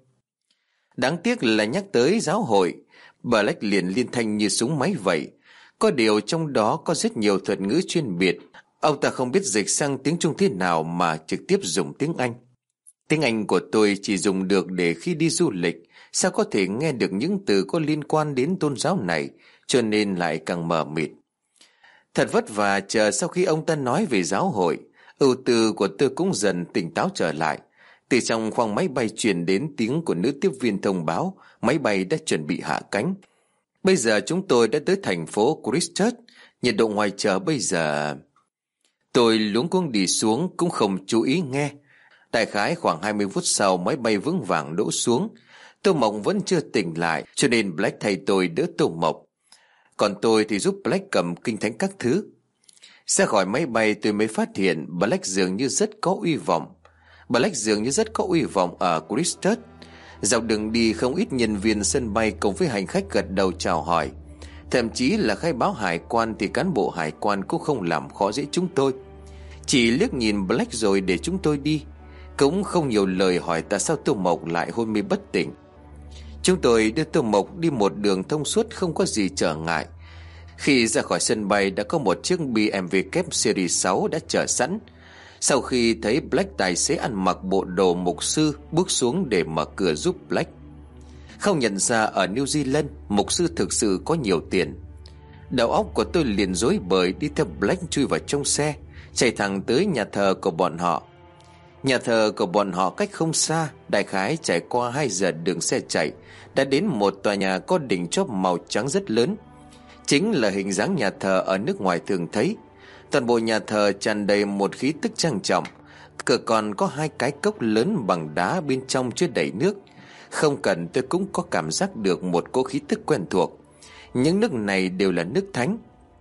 Đáng tiếc là nhắc tới giáo hội, Black liền liên thanh như súng máy vậy. Có điều trong đó có rất nhiều thuật ngữ chuyên biệt, ông ta không biết dịch sang tiếng Trung thế nào mà trực tiếp dùng tiếng Anh. Tiếng Anh của tôi chỉ dùng được để khi đi du lịch, sao có thể nghe được những từ có liên quan đến tôn giáo này, cho nên lại càng mờ mịt. Thật vất vả chờ sau khi ông ta nói về giáo hội, ưu tư của tôi cũng dần tỉnh táo trở lại. Từ trong khoang máy bay truyền đến tiếng của nữ tiếp viên thông báo máy bay đã chuẩn bị hạ cánh. Bây giờ chúng tôi đã tới thành phố Christchurch, nhiệt độ ngoài trời bây giờ... Tôi luống cuống đi xuống cũng không chú ý nghe. Đại khái khoảng hai mươi phút sau máy bay vững vàng đỗ xuống. Tô Mộc vẫn chưa tỉnh lại, cho nên Black thay tôi đỡ Tô Mộc. Còn tôi thì giúp Black cầm kinh thánh các thứ. Ra khỏi máy bay tôi mới phát hiện Black dường như rất có uy vọng. Black dường như rất có uy vọng ở Christchurch. Dọc đường đi không ít nhân viên sân bay cùng với hành khách gật đầu chào hỏi. Thậm chí là khai báo hải quan thì cán bộ hải quan cũng không làm khó dễ chúng tôi. Chỉ liếc nhìn Black rồi để chúng tôi đi. Cũng không nhiều lời hỏi tại sao Tô Mộc lại hôn mê bất tỉnh. Chúng tôi đưa Tô Mộc đi một đường thông suốt không có gì trở ngại. Khi ra khỏi sân bay đã có một chiếc bê em vê kép Series sáu đã chờ sẵn. Sau khi thấy Black, tài xế ăn mặc bộ đồ mục sư bước xuống để mở cửa giúp Black. Không nhận ra ở New Zealand mục sư thực sự có nhiều tiền. Đầu óc của tôi liền rối bời đi theo Black chui vào trong xe, chạy thẳng tới nhà thờ của bọn họ. Nhà thờ của bọn họ cách không xa, đại khái trải qua hai giờ đường xe chạy đã đến một tòa nhà có đỉnh chóp màu trắng rất lớn. Chính là hình dáng nhà thờ ở nước ngoài thường thấy. Toàn bộ nhà thờ tràn đầy một khí tức trang trọng. Cửa còn có hai cái cốc lớn bằng đá, bên trong chứa đầy nước. Không cần tôi cũng có cảm giác được một cỗ khí tức quen thuộc. Những nước này đều là nước thánh.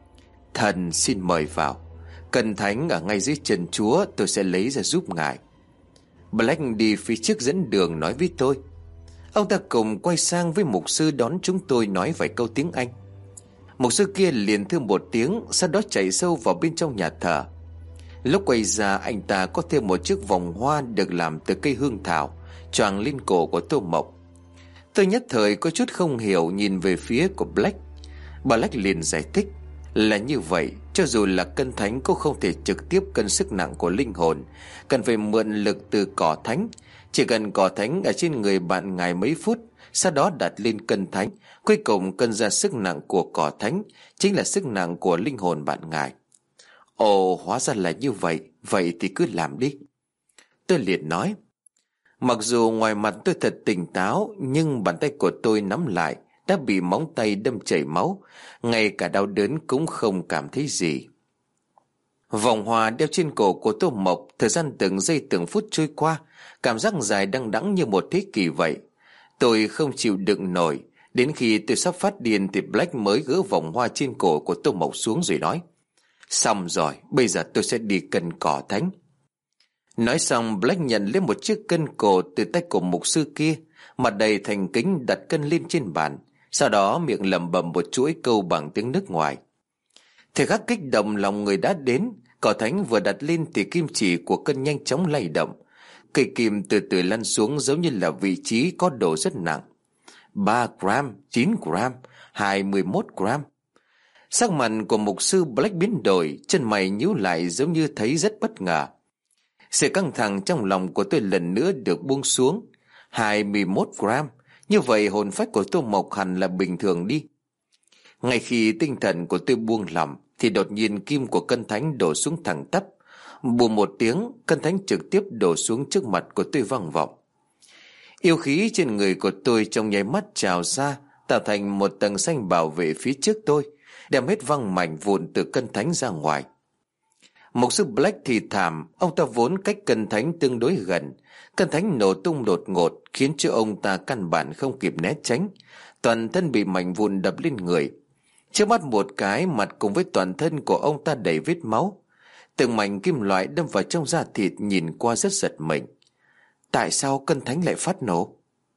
Thần xin mời vào. Cần thánh ở ngay dưới chân Chúa, tôi sẽ lấy ra giúp ngài. Black đi phía trước dẫn đường nói với tôi. Ông ta cùng quay sang với mục sư đón chúng tôi nói vài câu tiếng Anh. Mục sư kia liền thưa một tiếng, sau đó chạy sâu vào bên trong nhà thờ. Lúc quay ra, anh ta có thêm một chiếc vòng hoa được làm từ cây hương thảo choàng lên cổ của Tô Mộc. Tôi nhất thời có chút không hiểu, nhìn về phía của Black. Black liền giải thích là như vậy, cho dù là cân thánh cũng không thể trực tiếp cân sức nặng của linh hồn, cần phải mượn lực từ cỏ thánh. Chỉ cần cỏ thánh ở trên người bạn ngài mấy phút, sau đó đặt lên cân thánh, cuối cùng cân ra sức nặng của cỏ thánh chính là sức nặng của linh hồn bạn ngài. Ồ, hóa ra là như vậy, vậy thì cứ làm đi. Tôi liền nói. Mặc dù ngoài mặt tôi thật tỉnh táo, nhưng bàn tay của tôi nắm lại đã bị móng tay đâm chảy máu, ngay cả đau đớn cũng không cảm thấy gì. Vòng hoa đeo trên cổ của Tô Mộc, thời gian từng giây từng phút trôi qua, cảm giác dài đằng đẵng như một thế kỷ vậy. Tôi không chịu đựng nổi. Đến khi tôi sắp phát điên thì Black mới gỡ vòng hoa trên cổ của Tô Mộc xuống rồi nói. Xong rồi, bây giờ tôi sẽ đi cân cỏ thánh. Nói xong, Black nhận lấy một chiếc cân cổ từ tay của mục sư kia, mặt đầy thành kính đặt cân lên trên bàn. Sau đó miệng lẩm bẩm một chuỗi câu bằng tiếng nước ngoài. Thời khắc kích động lòng người đã đến. Cỏ thánh vừa đặt lên thì kim chỉ của cân nhanh chóng lay động. Cây kim từ từ lăn xuống, giống như là vị trí có độ rất nặng. Ba gram, chín gram, hai mươi mốt gram. Sắc mặt của mục sư Black biến đổi, chân mày nhíu lại giống như thấy rất bất ngờ. Sự căng thẳng trong lòng của tôi lần nữa được buông xuống. Hai mươi mốt gram, như vậy hồn phách của Tô Mộc hẳn là bình thường đi. Ngay khi tinh thần của tôi buông lỏng thì đột nhiên kim của cân thánh đổ xuống thẳng tắp. Bùm một tiếng, cân thánh trực tiếp đổ xuống trước mặt của tôi vang vọng. Yêu khí trên người của tôi trong nháy mắt trào ra, tạo thành một tầng xanh bảo vệ phía trước tôi, đem hết văng mảnh vụn từ cân thánh ra ngoài. Mục sư Black thì thảm, ông ta vốn cách cân thánh tương đối gần. Cân thánh nổ tung đột ngột khiến cho ông ta căn bản không kịp né tránh, toàn thân bị mảnh vụn đập lên người. Trước mắt một cái, mặt cùng với toàn thân của ông ta đầy vết máu. Từng mảnh kim loại đâm vào trong da thịt, nhìn qua rất giật mình. Tại sao cân thánh lại phát nổ?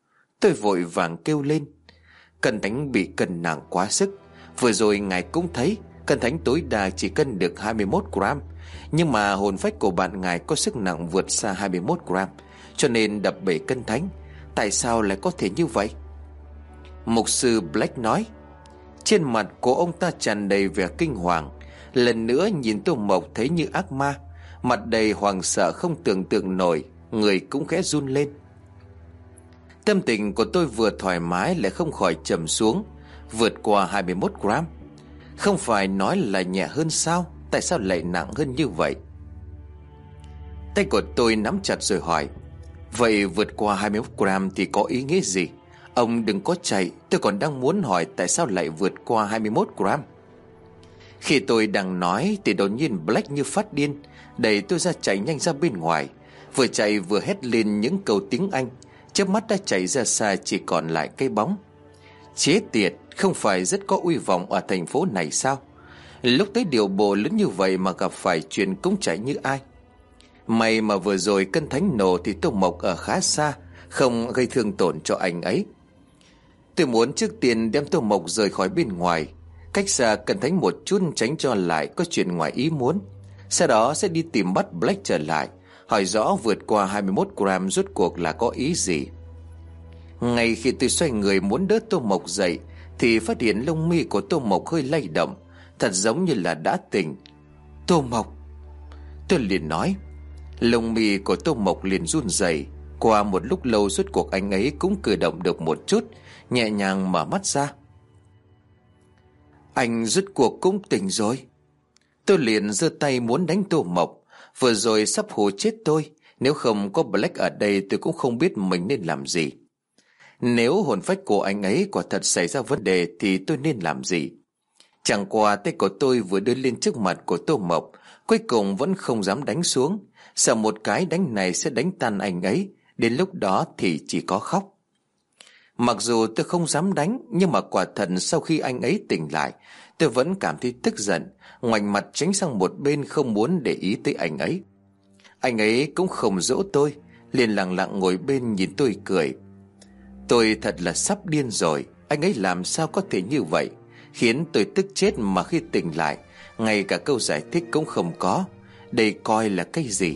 Tôi vội vàng kêu lên: Cân Thánh bị cân nặng quá sức. Vừa rồi ngài cũng thấy Cân Thánh tối đa chỉ cân được hai mươi mốt gram, nhưng mà hồn phách của bạn ngài có sức nặng vượt xa hai mươi mốt gram, cho nên đập bể Cân Thánh. Tại sao lại có thể như vậy? Mục sư Black nói. Trên mặt của ông ta tràn đầy vẻ kinh hoàng. Lần nữa nhìn Tô Mộc thấy như ác ma, mặt đầy hoảng sợ không tưởng tượng nổi, người cũng khẽ run lên. Tâm tình của tôi vừa thoải mái lại không khỏi trầm xuống. Vượt qua hai mươi mốt gram, không phải nói là nhẹ hơn sao? Tại sao lại nặng hơn như vậy? Tay của tôi nắm chặt rồi hỏi: Vậy vượt qua hai mươi mốt gram thì có ý nghĩa gì? Ông đừng có chạy, tôi còn đang muốn hỏi tại sao lại vượt qua hai mươi mốt gram. Khi tôi đang nói thì đột nhiên Black như phát điên, đẩy tôi ra chạy nhanh ra bên ngoài. Vừa chạy vừa hét lên những câu tiếng Anh. Chớp mắt đã chạy ra xa, chỉ còn lại cái bóng. Chế tiệt, không phải rất có uy vọng ở thành phố này sao? Lúc tới điều bộ lớn như vậy mà gặp phải chuyện cũng chạy như ai. May mà vừa rồi Cân Thánh nổ thì Tô Mộc ở khá xa, không gây thương tổn cho anh ấy. Tôi muốn trước tiên đem Tô Mộc rời khỏi bên ngoài, cách xa Cân Thánh một chút, tránh cho lại có chuyện ngoài ý muốn. Sau đó sẽ đi tìm bắt Black trở lại, hỏi rõ vượt qua hai mươi mốt gram rốt cuộc là có ý gì. Ngay khi tôi xoay người muốn đỡ Tô Mộc dậy thì phát hiện lông mi của Tô Mộc hơi lay động, thật giống như là đã tỉnh. Tô Mộc, tôi liền nói. Lông mi của Tô Mộc liền run rẩy. Qua một lúc lâu rốt cuộc anh ấy cũng cử động được một chút, nhẹ nhàng mở mắt ra. Anh rốt cuộc cũng tỉnh rồi. Tôi liền giơ tay muốn đánh Tô Mộc. Vừa rồi sắp hù chết tôi. Nếu không có Black ở đây tôi cũng không biết mình nên làm gì. Nếu hồn phách của anh ấy quả thật xảy ra vấn đề thì tôi nên làm gì? Chẳng qua tay của tôi vừa đưa lên trước mặt của Tô Mộc, cuối cùng vẫn không dám đánh xuống, sợ một cái đánh này sẽ đánh tan anh ấy, đến lúc đó thì chỉ có khóc. Mặc dù tôi không dám đánh, nhưng mà quả thật sau khi anh ấy tỉnh lại, tôi vẫn cảm thấy tức giận, ngoảnh mặt tránh sang một bên không muốn để ý tới anh ấy. Anh ấy cũng không dỗ tôi, liền lặng lặng ngồi bên nhìn tôi cười. Tôi thật là sắp điên rồi, anh ấy làm sao có thể như vậy, khiến tôi tức chết mà khi tỉnh lại, ngay cả câu giải thích cũng không có. Đây coi là cái gì?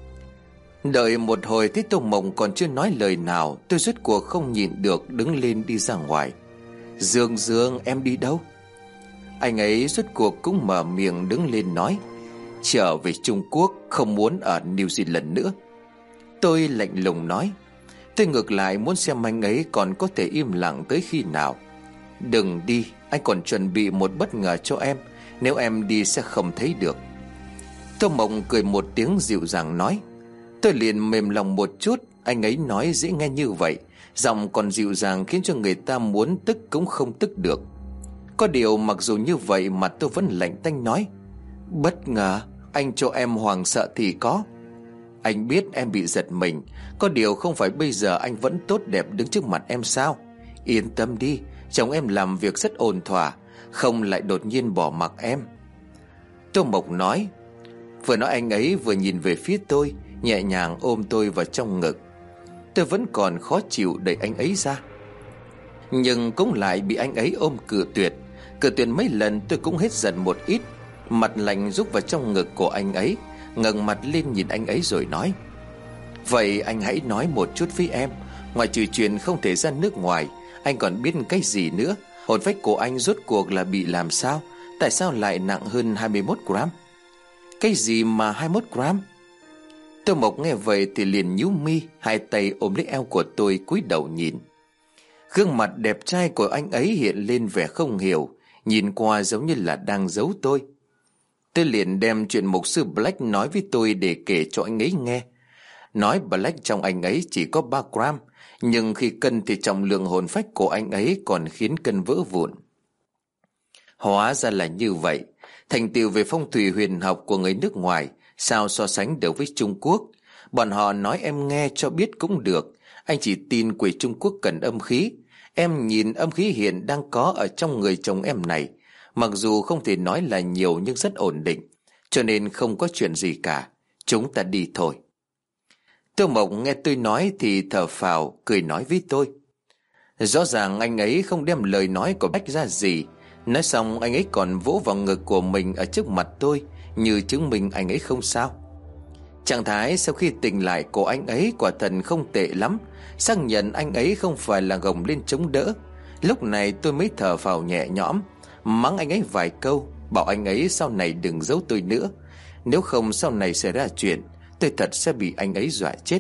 Đợi một hồi thấy Tô Mộc còn chưa nói lời nào, tôi rốt cuộc không nhịn được đứng lên đi ra ngoài. Dương Dương, em đi đâu? Anh ấy rốt cuộc cũng mở miệng đứng lên nói: Trở về Trung Quốc, không muốn ở New Zealand nữa. Tôi lạnh lùng nói. Tôi ngược lại muốn xem anh ấy còn có thể im lặng tới khi nào. Đừng đi, anh còn chuẩn bị một bất ngờ cho em, nếu em đi sẽ không thấy được. Tô Mộc cười một tiếng dịu dàng nói. Tôi liền mềm lòng một chút. Anh ấy nói dễ nghe như vậy, giọng còn dịu dàng khiến cho người ta muốn tức cũng không tức được. Có điều mặc dù như vậy mà tôi vẫn lạnh tanh nói: Bất ngờ? Anh cho em hoảng sợ thì có. Anh biết em bị giật mình, có điều không phải bây giờ anh vẫn tốt đẹp đứng trước mặt em sao? Yên tâm đi, chồng em làm việc rất ổn thỏa, không lại đột nhiên bỏ mặc em. Tô Mộc nói. Vừa nói anh ấy vừa nhìn về phía tôi, nhẹ nhàng ôm tôi vào trong ngực. Tôi vẫn còn khó chịu đẩy anh ấy ra, nhưng cũng lại bị anh ấy ôm cự tuyệt. Cự tuyệt mấy lần tôi cũng hết giận một ít, mặt lạnh rúc vào trong ngực của anh ấy, ngẩng mặt lên nhìn anh ấy rồi nói: Vậy anh hãy nói một chút với em, ngoài trừ chuyện không thể ra nước ngoài, anh còn biết cái gì nữa? Hồn phách của anh rốt cuộc là bị làm sao? Tại sao lại nặng hơn hai mươi mốt gram? Cái gì mà hai mươi mốt gram? Tô Mộc nghe vậy thì liền nhíu mi, hai tay ôm lấy eo của tôi cúi đầu nhìn. Gương mặt đẹp trai của anh ấy hiện lên vẻ không hiểu, nhìn qua giống như là đang giấu tôi. Tôi liền đem chuyện mục sư Black nói với tôi để kể cho anh ấy nghe. Nói Black trong anh ấy chỉ có ba gram, nhưng khi cân thì trọng lượng hồn phách của anh ấy còn khiến cân vỡ vụn. Hóa ra là như vậy. Thành tựu về phong thủy huyền học của người nước ngoài sao so sánh được với Trung Quốc? Bọn họ nói em nghe cho biết cũng được. Anh chỉ tin quỷ Trung Quốc cần âm khí. Em nhìn âm khí hiện đang có ở trong người chồng em này, mặc dù không thể nói là nhiều nhưng rất ổn định, cho nên không có chuyện gì cả. Chúng ta đi thôi. Tô Mộc nghe tôi nói thì thở phào, cười nói với tôi: Rõ ràng anh ấy không đem lời nói của Black ra gì. Nói xong anh ấy còn vỗ vào ngực của mình ở trước mặt tôi, như chứng minh anh ấy không sao. Trạng thái sau khi tỉnh lại của anh ấy quả thật không tệ lắm, xác nhận anh ấy không phải là gồng lên chống đỡ. Lúc này tôi mới thở phào nhẹ nhõm, mắng anh ấy vài câu, bảo anh ấy sau này đừng giấu tôi nữa. Nếu không sau này xảy ra chuyện, tôi thật sẽ bị anh ấy dọa chết.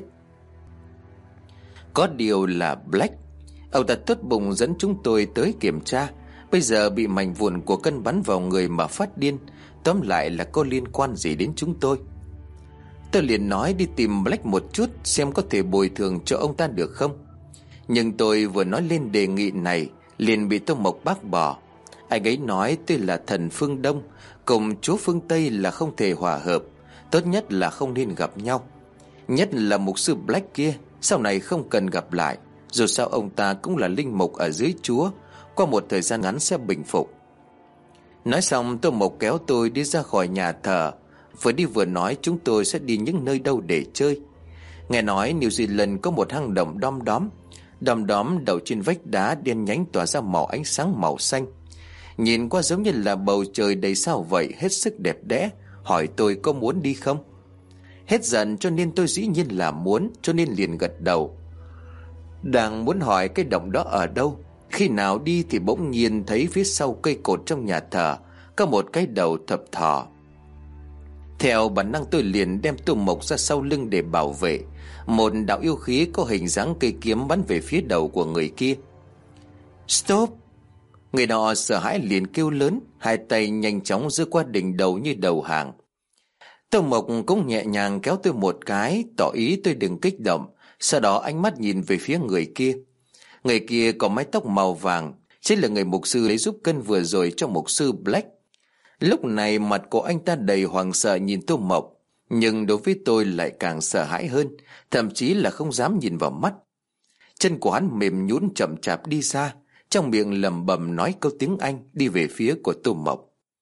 Có điều là Black, ông ta tốt bụng dẫn chúng tôi tới kiểm tra. Bây giờ bị mảnh vụn của cân bắn vào người mà phát điên. Tóm lại là có liên quan gì đến chúng tôi. Tôi liền nói đi tìm Black một chút, xem có thể bồi thường cho ông ta được không. Nhưng tôi vừa nói lên đề nghị này, liền bị Tô Mộc bác bỏ. Anh ấy nói tôi là thần phương Đông, cùng chúa phương Tây là không thể hòa hợp, tốt nhất là không nên gặp nhau. Nhất là mục sư Black kia, sau này không cần gặp lại. Dù sao ông ta cũng là linh mục ở dưới chúa, qua một thời gian ngắn sẽ bình phục. Nói xong Tô Mộc kéo tôi đi ra khỏi nhà thờ. Vừa đi vừa nói chúng tôi sẽ đi những nơi đâu để chơi. Nghe nói New Zealand có một hang động đom đóm. Đom đóm đậu trên vách đá đen nhánh tỏa ra màu ánh sáng màu xanh. Nhìn qua giống như là bầu trời đầy sao vậy, hết sức đẹp đẽ. Hỏi tôi có muốn đi không. Hết giận cho nên tôi dĩ nhiên là muốn, cho nên liền gật đầu. Đang muốn hỏi cái động đó ở đâu, khi nào đi thì bỗng nhiên thấy phía sau cây cột trong nhà thờ có một cái đầu thập thò. Theo bản năng tôi liền đem Tô Mộc ra sau lưng để bảo vệ. Một đạo yêu khí có hình dáng cây kiếm bắn về phía đầu của người kia. Stop! Người đó sợ hãi liền kêu lớn, hai tay nhanh chóng giơ qua đỉnh đầu như đầu hàng. Tô Mộc cũng nhẹ nhàng kéo tôi một cái, tỏ ý tôi đừng kích động. Sau đó ánh mắt nhìn về phía người kia. Người kia có mái tóc màu vàng, chính là người mục sư lấy giúp cân vừa rồi cho mục sư Black. Lúc này mặt của anh ta đầy hoảng sợ nhìn Tô Mộc, nhưng đối với tôi lại càng sợ hãi hơn, thậm chí là không dám nhìn vào mắt. Chân của hắn mềm nhũn chậm chạp đi xa, trong miệng lẩm bẩm nói câu tiếng Anh đi về phía của Tô Mộc.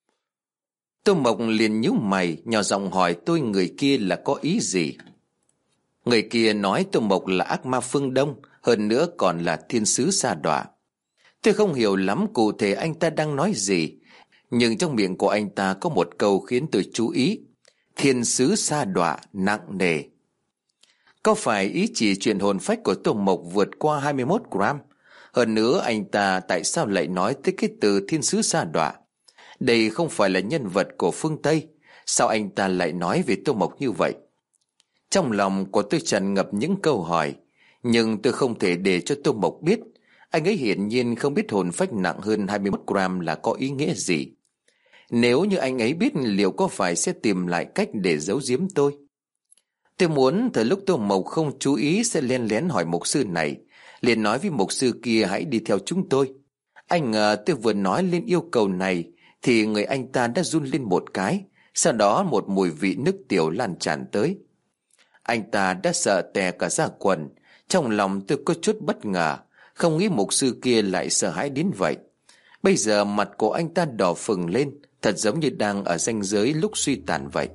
Tô Mộc liền nhíu mày, nhỏ giọng hỏi tôi người kia là có ý gì. Người kia nói Tô Mộc là ác ma phương Đông, hơn nữa còn là thiên sứ sa đọa. Tôi không hiểu lắm cụ thể anh ta đang nói gì, nhưng trong miệng của anh ta có một câu khiến tôi chú ý. Thiên sứ sa đọa nặng nề. Có phải ý chỉ chuyện hồn phách của Tô Mộc vượt qua hai mươi mốt gram? Hơn nữa anh ta tại sao lại nói tới cái từ thiên sứ sa đọa? Đây không phải là nhân vật của phương Tây, sao anh ta lại nói về Tô Mộc như vậy? Trong lòng của tôi tràn ngập những câu hỏi, nhưng tôi không thể để cho Tô Mộc biết. Anh ấy hiển nhiên không biết hồn phách nặng hơn hai mươi mốt gram là có ý nghĩa gì. Nếu như anh ấy biết, liệu có phải sẽ tìm lại cách để giấu giếm tôi? Tôi muốn thời lúc Tô Mộc không chú ý sẽ len lén hỏi mục sư này, liền nói với mục sư kia hãy đi theo chúng tôi. Anh ngờ tôi vừa nói lên yêu cầu này thì người anh ta đã run lên một cái, sau đó một mùi vị nước tiểu lan tràn tới. Anh ta đã sợ tè cả ra quần. Trong lòng tôi có chút bất ngờ, không nghĩ mục sư kia lại sợ hãi đến vậy. Bây giờ mặt của anh ta đỏ phừng lên, thật giống như đang ở ranh giới lúc suy tàn vậy.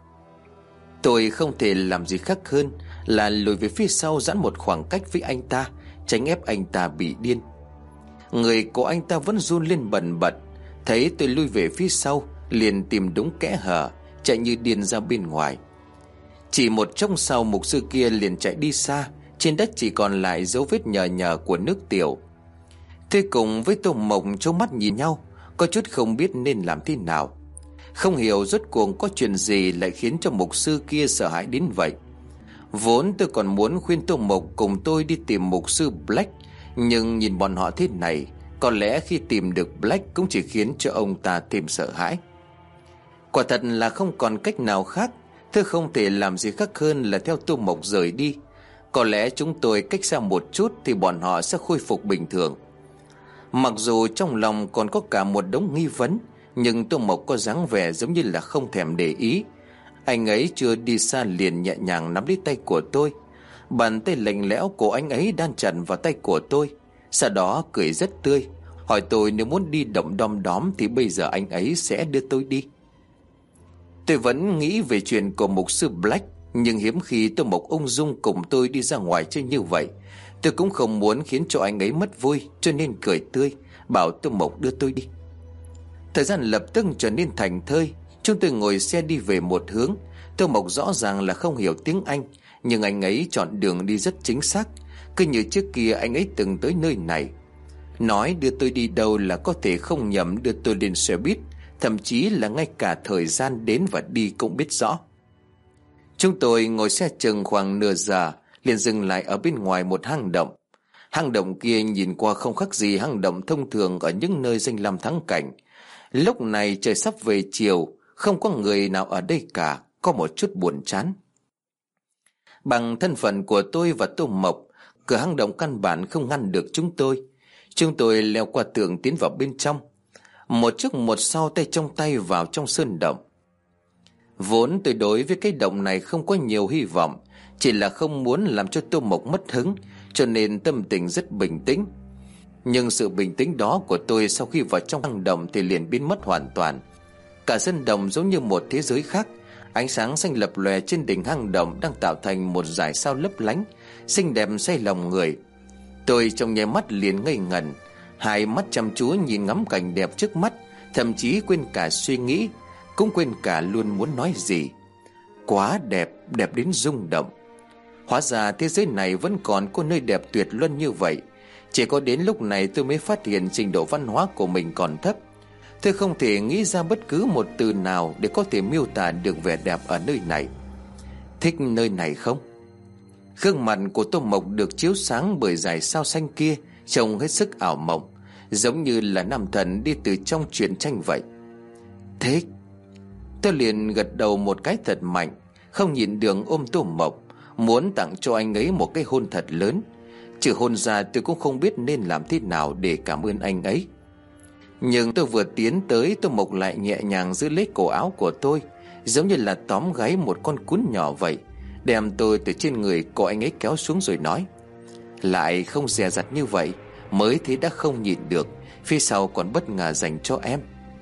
Tôi không thể làm gì khác hơn là lùi về phía sau giãn một khoảng cách với anh ta, tránh ép anh ta bị điên. Người của anh ta vẫn run lên bần bật. Thấy tôi lui về phía sau, liền tìm đúng kẽ hở, chạy như điên ra bên ngoài. Chỉ một chốc sau mục sư kia liền chạy đi xa. Trên đất chỉ còn lại dấu vết nhờ nhờ của nước tiểu. Tôi cùng với Tô Mộc trố mắt nhìn nhau, có chút không biết nên làm thế nào. Không hiểu rốt cuộc có chuyện gì lại khiến cho mục sư kia sợ hãi đến vậy. Vốn tôi còn muốn khuyên Tô Mộc cùng tôi đi tìm mục sư Black, nhưng nhìn bọn họ thế này, có lẽ khi tìm được Black cũng chỉ khiến cho ông ta thêm sợ hãi. Quả thật là không còn cách nào khác. Tôi không thể làm gì khác hơn là theo Tô Mộc rời đi. Có lẽ chúng tôi cách xa một chút thì bọn họ sẽ khôi phục bình thường. Mặc dù trong lòng còn có cả một đống nghi vấn, nhưng Tô Mộc có dáng vẻ giống như là không thèm để ý. Anh ấy chưa đi xa liền nhẹ nhàng nắm lấy tay của tôi. Bàn tay lạnh lẽo của anh ấy đan chặt vào tay của tôi. Sau đó cười rất tươi, hỏi tôi nếu muốn đi động đom đóm thì bây giờ anh ấy sẽ đưa tôi đi. Tôi vẫn nghĩ về chuyện của mục sư Black, nhưng hiếm khi Tô Mộc ung dung cùng tôi đi ra ngoài chơi như vậy. Tôi cũng không muốn khiến cho anh ấy mất vui, cho nên cười tươi bảo Tô Mộc đưa tôi đi. Thời gian lập tức trở nên thành thơi. Chúng tôi ngồi xe đi về một hướng. Tô Mộc rõ ràng là không hiểu tiếng Anh, nhưng anh ấy chọn đường đi rất chính xác, cứ như trước kia anh ấy từng tới nơi này. Nói đưa tôi đi đâu là có thể không nhầm đưa tôi lên xe buýt, thậm chí là ngay cả thời gian đến và đi cũng biết rõ. Chúng tôi ngồi xe chừng khoảng nửa giờ, liền dừng lại ở bên ngoài một hang động. Hang động kia nhìn qua không khác gì hang động thông thường ở những nơi danh lam thắng cảnh. Lúc này trời sắp về chiều, không có người nào ở đây cả, có một chút buồn chán. Bằng thân phận của tôi và Tô Mộc, cửa hang động căn bản không ngăn được chúng tôi. Chúng tôi leo qua tường tiến vào bên trong, một trước một sau, tay trong tay vào trong sơn động. Vốn tôi đối với cái động này không có nhiều hy vọng, chỉ là không muốn làm cho Tô Mộc mất hứng, cho nên tâm tình rất bình tĩnh. Nhưng sự bình tĩnh đó của tôi sau khi vào trong hang động thì liền biến mất hoàn toàn. Cả sân động giống như một thế giới khác. Ánh sáng xanh lập lòe trên đỉnh hang động đang tạo thành một dải sao lấp lánh, xinh đẹp say lòng người. Tôi trong nháy mắt liền ngây ngẩn, hai mắt chăm chú nhìn ngắm cảnh đẹp trước mắt, thậm chí quên cả suy nghĩ, cũng quên cả luôn muốn nói gì. Quá đẹp, đẹp đến rung động. Hóa ra thế giới này vẫn còn có nơi đẹp tuyệt luân như vậy. Chỉ có đến lúc này tôi mới phát hiện trình độ văn hóa của mình còn thấp. Tôi không thể nghĩ ra bất cứ một từ nào để có thể miêu tả được vẻ đẹp ở nơi này. Thích nơi này không? Gương mặt của Tô Mộc được chiếu sáng bởi dải sao xanh kia, trông hết sức ảo mộng, giống như là nam thần đi từ trong truyện tranh vậy. Thích. Tôi liền gật đầu một cái thật mạnh, không nhịn được ôm Tô Mộc, muốn tặng cho anh ấy một cái hôn thật lớn. Trừ hôn ra tôi cũng không biết nên làm thế nào để cảm ơn anh ấy. Nhưng tôi vừa tiến tới, Tô Mộc lại nhẹ nhàng giữ lấy cổ áo của tôi, giống như là tóm gáy một con cún nhỏ vậy, đem tôi từ trên người của anh ấy kéo xuống rồi nói: Lại không dè dặt như vậy, mới thế đã không nhịn được, phía sau còn bất ngờ dành cho em.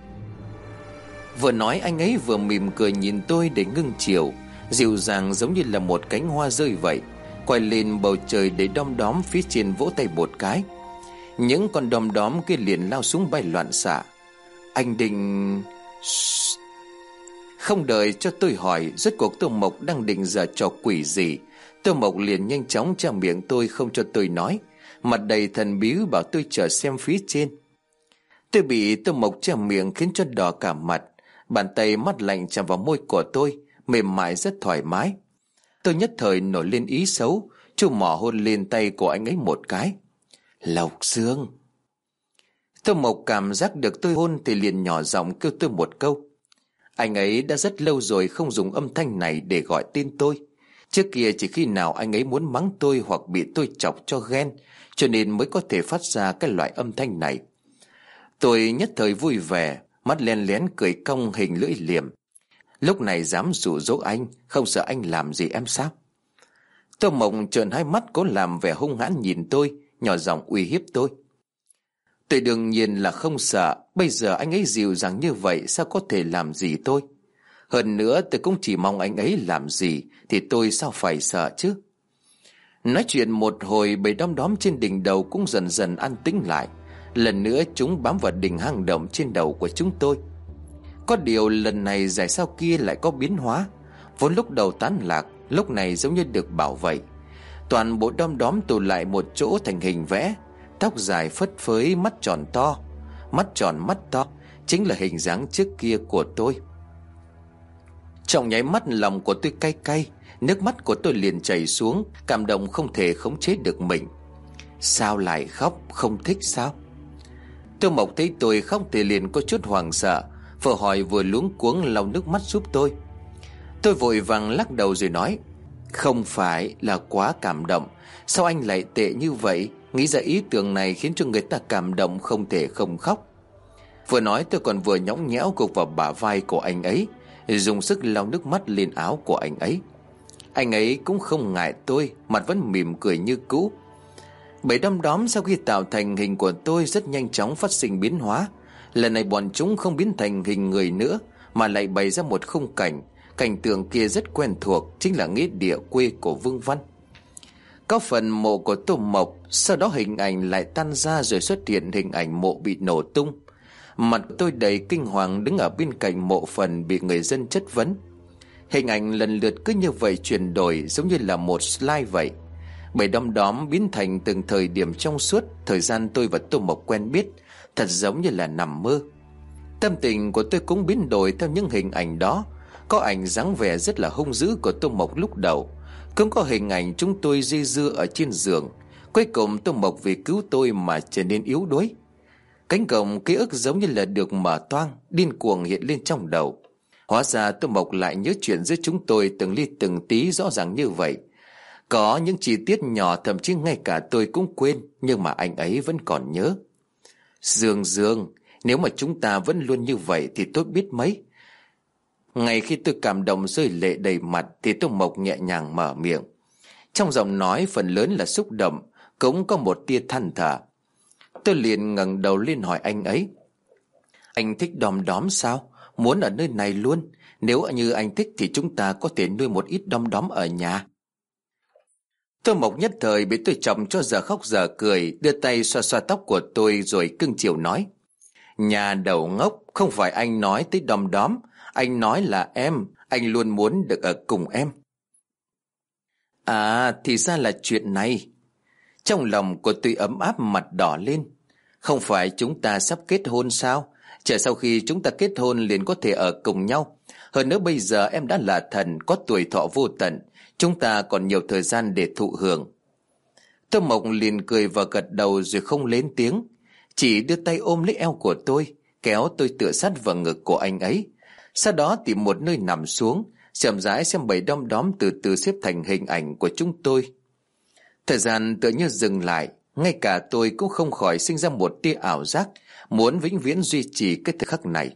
Vừa nói anh ấy vừa mỉm cười nhìn tôi để ngưng chiều, dịu dàng giống như là một cánh hoa rơi vậy, quay lên bầu trời để đom đóm phía trên vỗ tay một cái. Những con đom đóm kia liền lao xuống bay loạn xạ. Anh định... Không đợi cho tôi hỏi, rốt cuộc Tô Mộc đang định giở trò quỷ gì, Tô Mộc liền nhanh chóng che miệng tôi không cho tôi nói, mặt đầy thần bí bảo tôi chờ xem phía trên. Tôi bị Tô Mộc che miệng khiến cho đỏ cả mặt, bàn tay mát lạnh chạm vào môi của tôi, mềm mại rất thoải mái. Tôi nhất thời nổi lên ý xấu, chu mỏ hôn lên tay của anh ấy một cái. Lộc Dương. Tô Mộc cảm giác được tôi hôn thì liền nhỏ giọng kêu tôi một câu. Anh ấy đã rất lâu rồi không dùng âm thanh này để gọi tên tôi. Trước kia chỉ khi nào anh ấy muốn mắng tôi hoặc bị tôi chọc cho ghen, cho nên mới có thể phát ra cái loại âm thanh này. Tôi nhất thời vui vẻ, mắt len lén cười cong hình lưỡi liềm. Lúc này dám dụ dỗ anh, không sợ anh làm gì em sao? Tô Mộc trợn hai mắt cố làm vẻ hung hãn nhìn tôi, nhỏ giọng uy hiếp tôi. Tôi đương nhiên là không sợ, bây giờ anh ấy dịu dàng như vậy sao có thể làm gì tôi? Hơn nữa tôi cũng chỉ mong anh ấy làm gì thì tôi sao phải sợ chứ? Nói chuyện một hồi, bầy đom đóm trên đỉnh đầu cũng dần dần an tĩnh lại. Lần nữa chúng bám vào đỉnh hang động trên đầu của chúng tôi. Có điều lần này dải sao kia lại có biến hóa. Vốn lúc đầu tán lạc, lúc này giống như được bảo vệ. Toàn bộ đom đóm tụ lại một chỗ thành hình vẽ, tóc dài phất phới, mắt tròn to. Mắt tròn mắt to chính là hình dáng trước kia của tôi. Trong nháy mắt lòng của tôi cay cay, nước mắt của tôi liền chảy xuống, cảm động không thể khống chế được mình. Sao lại khóc, không thích sao? Tô Mộc thấy tôi khóc thì liền có chút hoảng sợ, vừa hỏi vừa luống cuống lau nước mắt giúp tôi. Tôi vội vàng lắc đầu rồi nói: Không phải là quá cảm động. Sao anh lại tệ như vậy? Nghĩ ra ý tưởng này khiến cho người ta cảm động không thể không khóc. Vừa nói tôi còn vừa nhõng nhẽo gục vào bả vai của anh ấy, dùng sức lau nước mắt lên áo của anh ấy. Anh ấy cũng không ngại tôi, mặt vẫn mỉm cười như cũ. Bầy đom đóm sau khi tạo thành hình của tôi rất nhanh chóng phát sinh biến hóa. Lần này bọn chúng không biến thành hình người nữa, mà lại bày ra một khung cảnh. Cảnh tượng kia rất quen thuộc, chính là nghĩa địa quê của Vương Văn. Có phần mộ của Tô Mộc, sau đó hình ảnh lại tan ra rồi xuất hiện hình ảnh mộ bị nổ tung. Mặt tôi đầy kinh hoàng đứng ở bên cạnh mộ phần bị người dân chất vấn. Hình ảnh lần lượt cứ như vậy chuyển đổi giống như là một slide vậy. Bầy đom đóm biến thành từng thời điểm trong suốt thời gian tôi và Tô Mộc quen biết, thật giống như là nằm mơ. Tâm tình của tôi cũng biến đổi theo những hình ảnh đó. Có ảnh dáng vẻ rất là hung dữ của Tô Mộc lúc đầu, cũng có hình ảnh chúng tôi dây dưa ở trên giường. Cuối cùng Tô Mộc vì cứu tôi mà trở nên yếu đuối. Cánh cổng ký ức giống như là được mở toang, điên cuồng hiện lên trong đầu. Hóa ra Tô Mộc lại nhớ chuyện giữa chúng tôi từng ly từng tí rõ ràng như vậy. Có những chi tiết nhỏ thậm chí ngay cả tôi cũng quên, nhưng mà anh ấy vẫn còn nhớ. Dương Dương, nếu mà chúng ta vẫn luôn như vậy thì tốt biết mấy. Ngay khi tôi cảm động rơi lệ đầy mặt thì Tô Mộc nhẹ nhàng mở miệng. Trong giọng nói phần lớn là xúc động, cũng có một tia than thở. Tôi liền ngẩng đầu lên hỏi anh ấy. Anh thích đom đóm sao? Muốn ở nơi này luôn? Nếu như anh thích thì chúng ta có thể nuôi một ít đom đóm ở nhà. Tô Mộc nhất thời bị tôi chọc cho giờ khóc giờ cười, đưa tay xoa xoa tóc của tôi rồi cưng chiều nói. Nhà đầu ngốc, không phải anh nói tới đom đóm, anh nói là em, anh luôn muốn được ở cùng em. À, thì ra là chuyện này. Trong lòng của tôi ấm áp, mặt đỏ lên. Không phải chúng ta sắp kết hôn sao? Chờ sau khi chúng ta kết hôn liền có thể ở cùng nhau. Hơn nữa bây giờ em đã là thần, có tuổi thọ vô tận, chúng ta còn nhiều thời gian để thụ hưởng. Tô Mộc liền cười và gật đầu rồi không lên tiếng, chỉ đưa tay ôm lấy eo của tôi, kéo tôi tựa sát vào ngực của anh ấy. Sau đó tìm một nơi nằm xuống, chậm rãi xem bầy đom đóm từ từ xếp thành hình ảnh của chúng tôi. Thời gian tựa như dừng lại, ngay cả tôi cũng không khỏi sinh ra một tia ảo giác, muốn vĩnh viễn duy trì cái thời khắc này.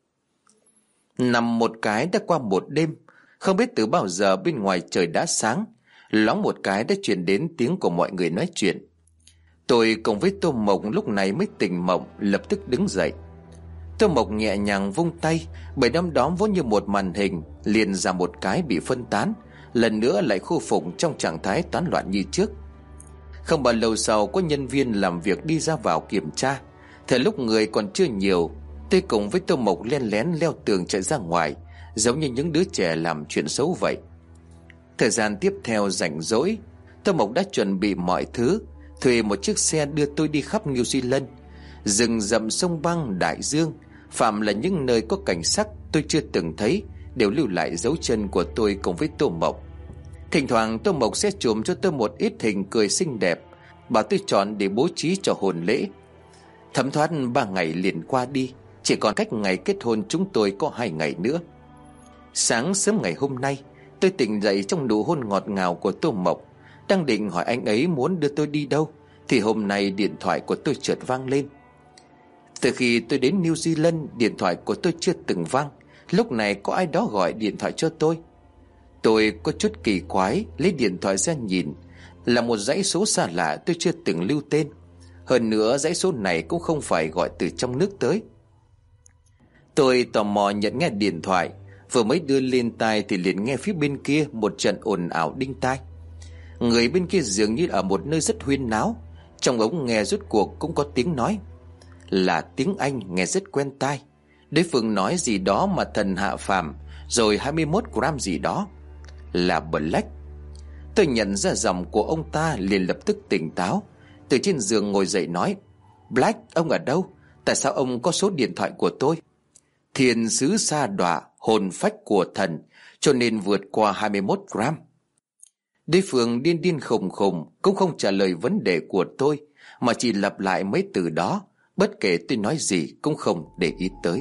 Nằm một cái đã qua một đêm, không biết từ bao giờ bên ngoài trời đã sáng, loáng một cái đã truyền đến tiếng của mọi người nói chuyện. Tôi cùng với Tô Mộc lúc này mới tỉnh mộng, lập tức đứng dậy. Tô Mộc nhẹ nhàng vung tay, bầy đom đóm vốn như một màn hình liền ra một cái bị phân tán, lần nữa lại khôi phục trong trạng thái toán loạn như trước. Không bao lâu sau có nhân viên làm việc đi ra vào kiểm tra. Thời lúc người còn chưa nhiều, tôi cùng với Tô Mộc len lén leo tường chạy ra ngoài, giống như những đứa trẻ làm chuyện xấu vậy. Thời gian tiếp theo rảnh rỗi, Tô Mộc đã chuẩn bị mọi thứ, thuê một chiếc xe đưa tôi đi khắp New Zealand. Rừng rậm, sông băng, đại dương, phạm là những nơi có cảnh sắc tôi chưa từng thấy, đều lưu lại dấu chân của tôi cùng với Tô Mộc. Thỉnh thoảng Tô Mộc sẽ chụp cho tôi một ít hình cười xinh đẹp, bảo tôi chọn để bố trí cho hôn lễ. Thấm thoát ba ngày liền qua đi, chỉ còn cách ngày kết hôn chúng tôi có hai ngày nữa. Sáng sớm ngày hôm nay, tôi tỉnh dậy trong nụ hôn ngọt ngào của Tô Mộc. Đang định hỏi anh ấy muốn đưa tôi đi đâu, thì hôm nay điện thoại của tôi chợt vang lên. Từ khi tôi đến New Zealand, điện thoại của tôi chưa từng vang. Lúc này có ai đó gọi điện thoại cho tôi. Tôi có chút kỳ quái, lấy điện thoại ra nhìn, là một dãy số xa lạ tôi chưa từng lưu tên. Hơn nữa dãy số này cũng không phải gọi từ trong nước tới. Tôi tò mò nhận nghe điện thoại, vừa mới đưa lên tai thì liền nghe phía bên kia một trận ồn ào đinh tai. Người bên kia dường như ở một nơi rất huyên náo. Trong ống nghe rốt cuộc cũng có tiếng nói, là tiếng Anh nghe rất quen tai. Đối phương nói gì đó mà thần hạ phàm, rồi hai mươi mốt gram gì đó, là Black. Tôi nhận ra giọng của ông ta liền lập tức tỉnh táo, từ trên giường ngồi dậy nói, Black, ông ở đâu? Tại sao ông có số điện thoại của tôi? Thiên sứ sa đọa, hồn phách của thần, cho nên vượt qua hai mươi mốt gram. Đối phương điên điên khùng khùng cũng không trả lời vấn đề của tôi, mà chỉ lặp lại mấy từ đó, bất kể tôi nói gì cũng không để ý tới.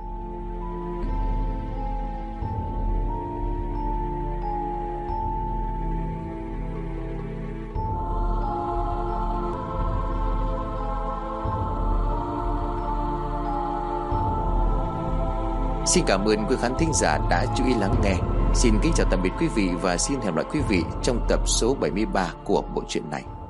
Xin cảm ơn quý khán thính giả đã chú ý lắng nghe. Xin kính chào tạm biệt quý vị và xin hẹn gặp lại quý vị trong tập số bảy mươi ba của bộ truyện này.